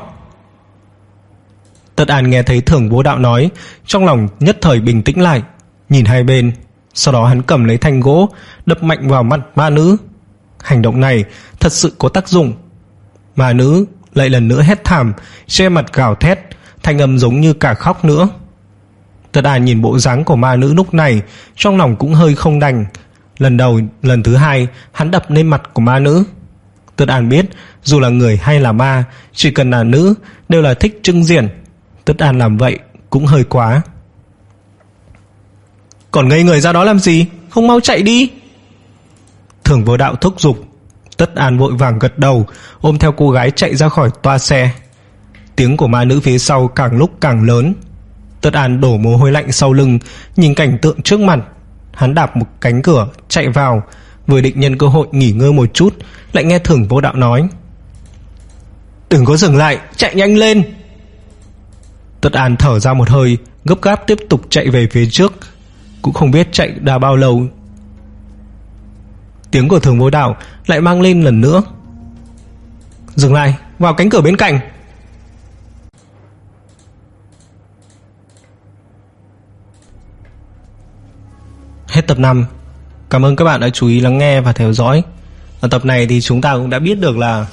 Tất An nghe thấy Thường Vô Đạo nói, trong lòng nhất thời bình tĩnh lại, nhìn hai bên, sau đó hắn cầm lấy thanh gỗ đập mạnh vào mặt ma nữ. Hành động này thật sự có tác dụng. Ma nữ lại lần nữa hét thảm, che mặt gào thét, thanh âm giống như cả khóc nữa. Tất An nhìn bộ dáng của ma nữ lúc này, trong lòng cũng hơi không đành. Lần đầu, lần thứ hai hắn đập lên mặt của ma nữ. Tất An biết dù là người hay là ma, chỉ cần là nữ đều là thích trưng diện. Tất An làm vậy cũng hơi quá. Còn ngây người ra đó làm gì, không mau chạy đi. Thường Vô Đạo thúc giục. Tất An vội vàng gật đầu, ôm theo cô gái chạy ra khỏi toa xe. Tiếng của ma nữ phía sau càng lúc càng lớn. Tất An đổ mồ hôi lạnh sau lưng, nhìn cảnh tượng trước mặt. Hắn đạp một cánh cửa chạy vào, vừa định nhân cơ hội nghỉ ngơi một chút, lại nghe Thường Vô Đạo nói: "Đừng có dừng lại, chạy nhanh lên." Tất An thở ra một hơi, gấp gáp tiếp tục chạy về phía trước. Cũng không biết chạy đã bao lâu, tiếng của Thường Vô Đạo lại mang lên lần nữa: "Dừng lại, vào cánh cửa bên cạnh." Hết tập năm. Cảm ơn các bạn đã chú ý lắng nghe và theo dõi. Ở tập này thì chúng ta cũng đã biết được là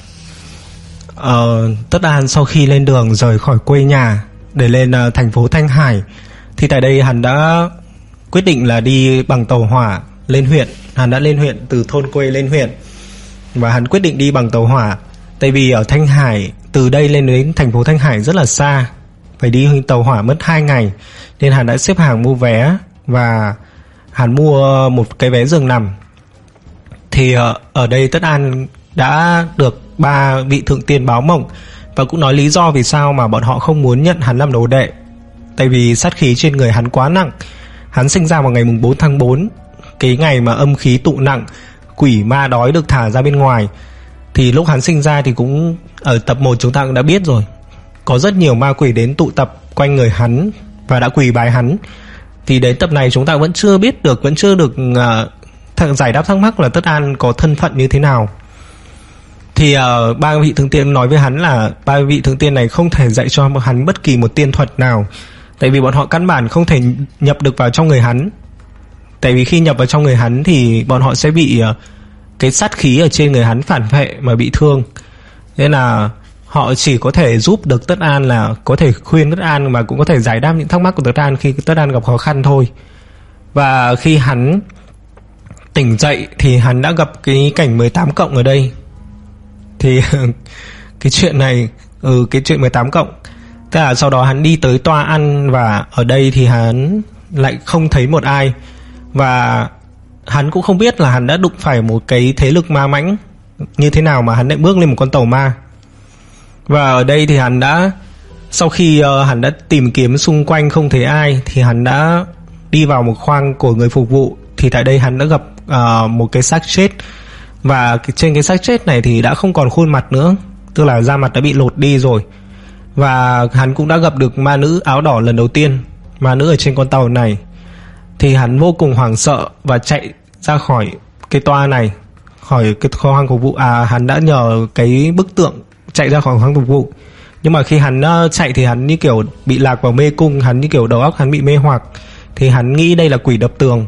uh, Tất An sau khi lên đường rời khỏi quê nhà để lên uh, thành phố Thanh Hải, thì tại đây hắn đã quyết định là đi bằng tàu hỏa lên huyện. Hắn đã lên huyện, từ thôn quê lên huyện, và hắn quyết định đi bằng tàu hỏa. Tại vì ở Thanh Hải, từ đây lên đến thành phố Thanh Hải rất là xa, phải đi tàu hỏa mất hai ngày. Nên hắn đã xếp hàng mua vé, và hắn mua một cái vé giường nằm. Thì ở đây Tất An đã được ba vị thượng tiên báo mộng, và cũng nói lý do vì sao mà bọn họ không muốn nhận hắn làm đồ đệ. Tại vì sát khí trên người hắn quá nặng. Hắn sinh ra vào ngày bốn tháng tư, cái ngày mà âm khí tụ nặng, quỷ ma đói được thả ra bên ngoài. Thì lúc hắn sinh ra thì cũng ở tập một chúng ta cũng đã biết rồi, có rất nhiều ma quỷ đến tụ tập quanh người hắn và đã quỳ bái hắn. Thì đến tập này chúng ta vẫn chưa biết được, vẫn chưa được uh, giải đáp thắc mắc là Tất An có thân phận như thế nào. Thì uh, ba vị thượng tiên nói với hắn là ba vị thượng tiên này không thể dạy cho hắn bất kỳ một tiên thuật nào, tại vì bọn họ căn bản không thể nhập được vào trong người hắn. Tại vì khi nhập vào trong người hắn thì bọn họ sẽ bị uh, cái sát khí ở trên người hắn phản vệ mà bị thương. Nên là họ chỉ có thể giúp được Tất An, là có thể khuyên Tất An, mà cũng có thể giải đáp những thắc mắc của Tất An khi Tất An gặp khó khăn thôi. Và khi hắn tỉnh dậy thì hắn đã gặp cái cảnh mười tám cộng ở đây. Thì cái chuyện này, ừ, cái chuyện mười tám cộng, tức là sau đó hắn đi tới toa ăn, và ở đây thì hắn lại không thấy một ai. Và hắn cũng không biết là hắn đã đụng phải một cái thế lực ma mãnh như thế nào mà hắn lại bước lên một con tàu ma. Và ở đây thì hắn đã, sau khi uh, hắn đã tìm kiếm xung quanh không thấy ai, thì hắn đã đi vào một khoang của người phục vụ. Thì tại đây hắn đã gặp uh, một cái xác chết. Và trên cái xác chết này thì đã không còn khuôn mặt nữa, tức là da mặt đã bị lột đi rồi. Và hắn cũng đã gặp được ma nữ áo đỏ lần đầu tiên, ma nữ ở trên con tàu này. Thì hắn vô cùng hoảng sợ và chạy ra khỏi cái toa này, khỏi cái khoang phục vụ. À, hắn đã nhờ cái bức tượng chạy ra khỏi khoang phục vụ. Nhưng mà khi hắn uh, chạy thì hắn như kiểu bị lạc vào mê cung, hắn như kiểu đầu óc hắn bị mê hoặc. Thì hắn nghĩ đây là quỷ đập tường.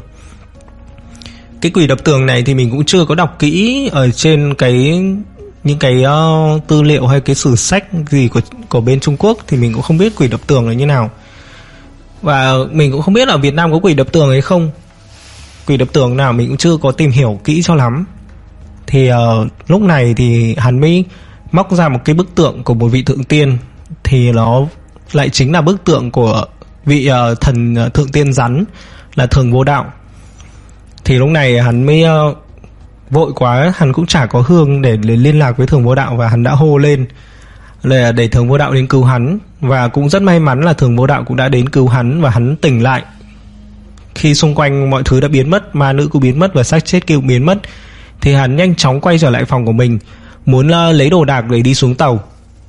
Cái quỷ đập tường này thì mình cũng chưa có đọc kỹ ở trên cái những cái uh, tư liệu hay cái sử sách gì của của bên Trung Quốc, thì mình cũng không biết quỷ đập tường là như nào. Và mình cũng không biết là Việt Nam có quỷ đập tường hay không. Quỷ đập tường nào mình cũng chưa có tìm hiểu kỹ cho lắm. Thì uh, lúc này thì hắn mới móc ra một cái bức tượng của một vị thượng tiên. Thì nó lại chính là bức tượng của vị uh, thần uh, thượng tiên rắn, là Thường Vô Đạo. Thì lúc này hắn mới uh, vội quá, hắn cũng chả có hương để, để liên lạc với Thường Vô Đạo, và hắn đã hô lên để, để Thường Vô Đạo đến cứu hắn. Và cũng rất may mắn là Thường Vô Đạo cũng đã đến cứu hắn, và hắn tỉnh lại khi xung quanh mọi thứ đã biến mất, ma nữ cũng biến mất và xác chết kia cũng biến mất. Thì hắn nhanh chóng quay trở lại phòng của mình, muốn uh, lấy đồ đạc để đi xuống tàu.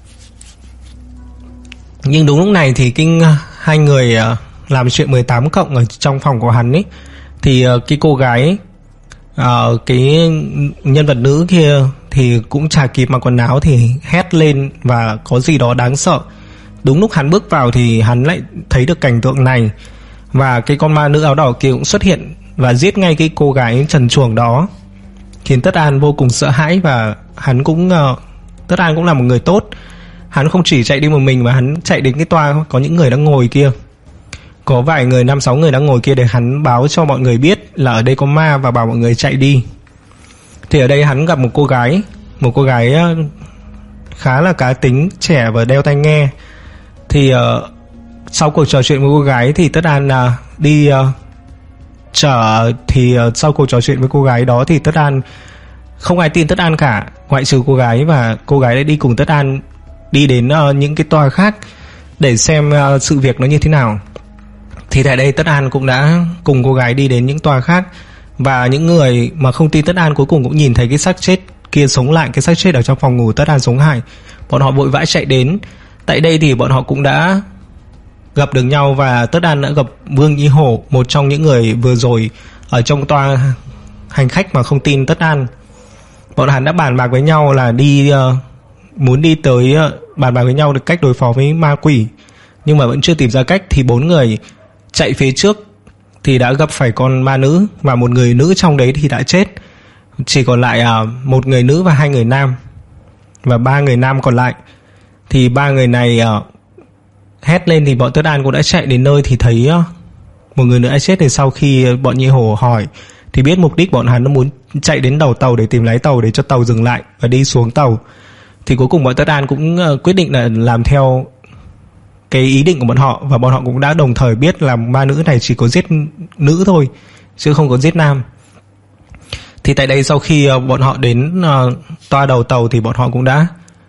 Nhưng đúng lúc này thì cái uh, hai người uh, làm chuyện mười tám cộng ở trong phòng của hắn ấy, thì uh, cái cô gái, uh, cái nhân vật nữ kia thì cũng chả kịp mặc quần áo thì hét lên và có gì đó đáng sợ. Đúng lúc hắn bước vào thì hắn lại thấy được cảnh tượng này, và cái con ma nữ áo đỏ kia cũng xuất hiện và giết ngay cái cô gái trần truồng đó, khiến Tất An vô cùng sợ hãi. Và hắn cũng uh, Tất An cũng là một người tốt, hắn không chỉ chạy đi một mình mà hắn chạy đến cái toa có những người đang ngồi kia, có vài người, năm sáu người đang ngồi kia, để hắn báo cho mọi người biết là ở đây có ma và bảo mọi người chạy đi. Thì ở đây hắn gặp một cô gái, một cô gái uh, khá là cá tính, trẻ và đeo tai nghe. Thì uh, sau cuộc trò chuyện với cô gái thì Tất An uh, đi uh, chở thì uh, sau cuộc trò chuyện với cô gái đó thì Tất An không ai tin Tất An cả, ngoại trừ cô gái. Và cô gái đã đi cùng Tất An đi đến uh, những cái toa khác để xem uh, sự việc nó như thế nào. Thì tại đây Tất An cũng đã cùng cô gái đi đến những tòa khác, và những người mà không tin Tất An cuối cùng cũng nhìn thấy cái xác chết kia sống lại, cái xác chết ở trong phòng ngủ Tất An sống hại. Bọn họ vội vã chạy đến. Tại đây thì bọn họ cũng đã gặp được nhau, và Tất An đã gặp Vương Nhĩ Hổ, một trong những người vừa rồi ở trong toa hành khách mà không tin Tất An. Bọn hắn đã bàn bạc với nhau là đi uh, muốn đi tới uh, bàn bạc với nhau được cách đối phó với ma quỷ, nhưng mà vẫn chưa tìm ra cách. Thì bốn người chạy phía trước thì đã gặp phải con ma nữ, và một người nữ trong đấy thì đã chết. Chỉ còn lại uh, một người nữ và hai người nam, và ba người nam còn lại. Thì ba người này uh, hét lên thì bọn Tất An cũng đã chạy đến nơi, thì thấy uh, một người nữa đã chết. Thì sau khi bọn Nhĩ Hổ hỏi thì biết mục đích bọn hắn nó muốn chạy đến đầu tàu để tìm lái tàu, để cho tàu dừng lại và đi xuống tàu. Thì cuối cùng bọn Tất An cũng uh, quyết định là làm theo cái ý định của bọn họ, và bọn họ cũng đã đồng thời biết là ma nữ này chỉ có giết nữ thôi chứ không có giết nam. Thì tại đây sau khi uh, bọn họ đến uh, toa đầu tàu thì bọn họ cũng đã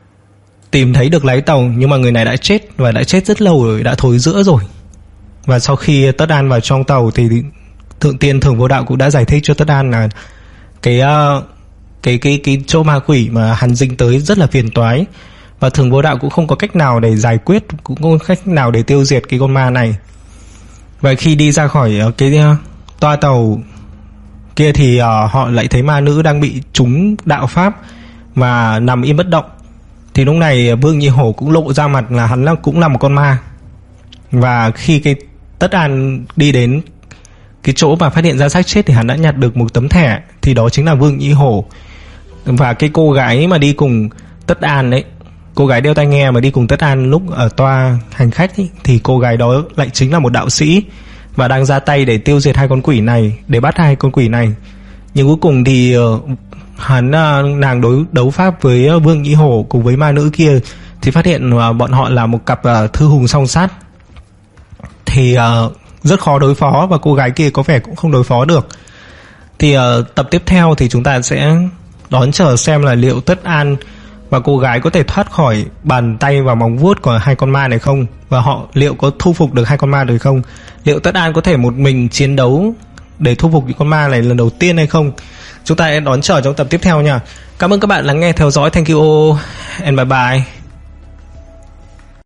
tìm thấy được lái tàu, nhưng mà người này đã chết, và đã chết rất lâu rồi, đã thối rữa rồi. Và sau khi Tất An vào trong tàu thì Thượng Tiên Thường Vô Đạo cũng đã giải thích cho Tất An là cái uh, cái cái cái chỗ ma quỷ mà hắn dính tới rất là phiền toái, và Thường Vô Đạo cũng không có cách nào để giải quyết, cũng không có cách nào để tiêu diệt cái con ma này. Và khi đi ra khỏi uh, cái uh, toa tàu kia thì uh, họ lại thấy ma nữ đang bị trúng đạo pháp và nằm im bất động. Thì lúc này Vương Nhĩ Hổ cũng lộ ra mặt là hắn là cũng là một con ma. Và khi cái Tất An đi đến cái chỗ mà phát hiện ra xác chết thì hắn đã nhặt được một tấm thẻ, thì đó chính là Vương Nhĩ Hổ. Và cái cô gái mà đi cùng Tất An đấy, cô gái đeo tai nghe mà đi cùng Tất An lúc ở toa hành khách ấy, thì cô gái đó lại chính là một đạo sĩ và đang ra tay để tiêu diệt hai con quỷ này, để bắt hai con quỷ này. Nhưng cuối cùng thì uh, hắn uh, nàng đối đấu pháp với uh, Vương Nhĩ Hổ cùng với ma nữ kia, thì phát hiện uh, bọn họ là một cặp uh, thư hùng song sát, thì uh, rất khó đối phó, và cô gái kia có vẻ cũng không đối phó được. Thì uh, tập tiếp theo thì chúng ta sẽ đón chờ xem là liệu Tất An và cô gái có thể thoát khỏi bàn tay và móng vuốt của hai con ma này không, và họ liệu có thu phục được hai con ma này không, liệu Tất An có thể một mình chiến đấu để thu phục những con ma này lần đầu tiên hay không. Chúng ta sẽ đón chờ trong tập tiếp theo nha. Cảm ơn các bạn lắng nghe theo dõi. Thank you and bye bye.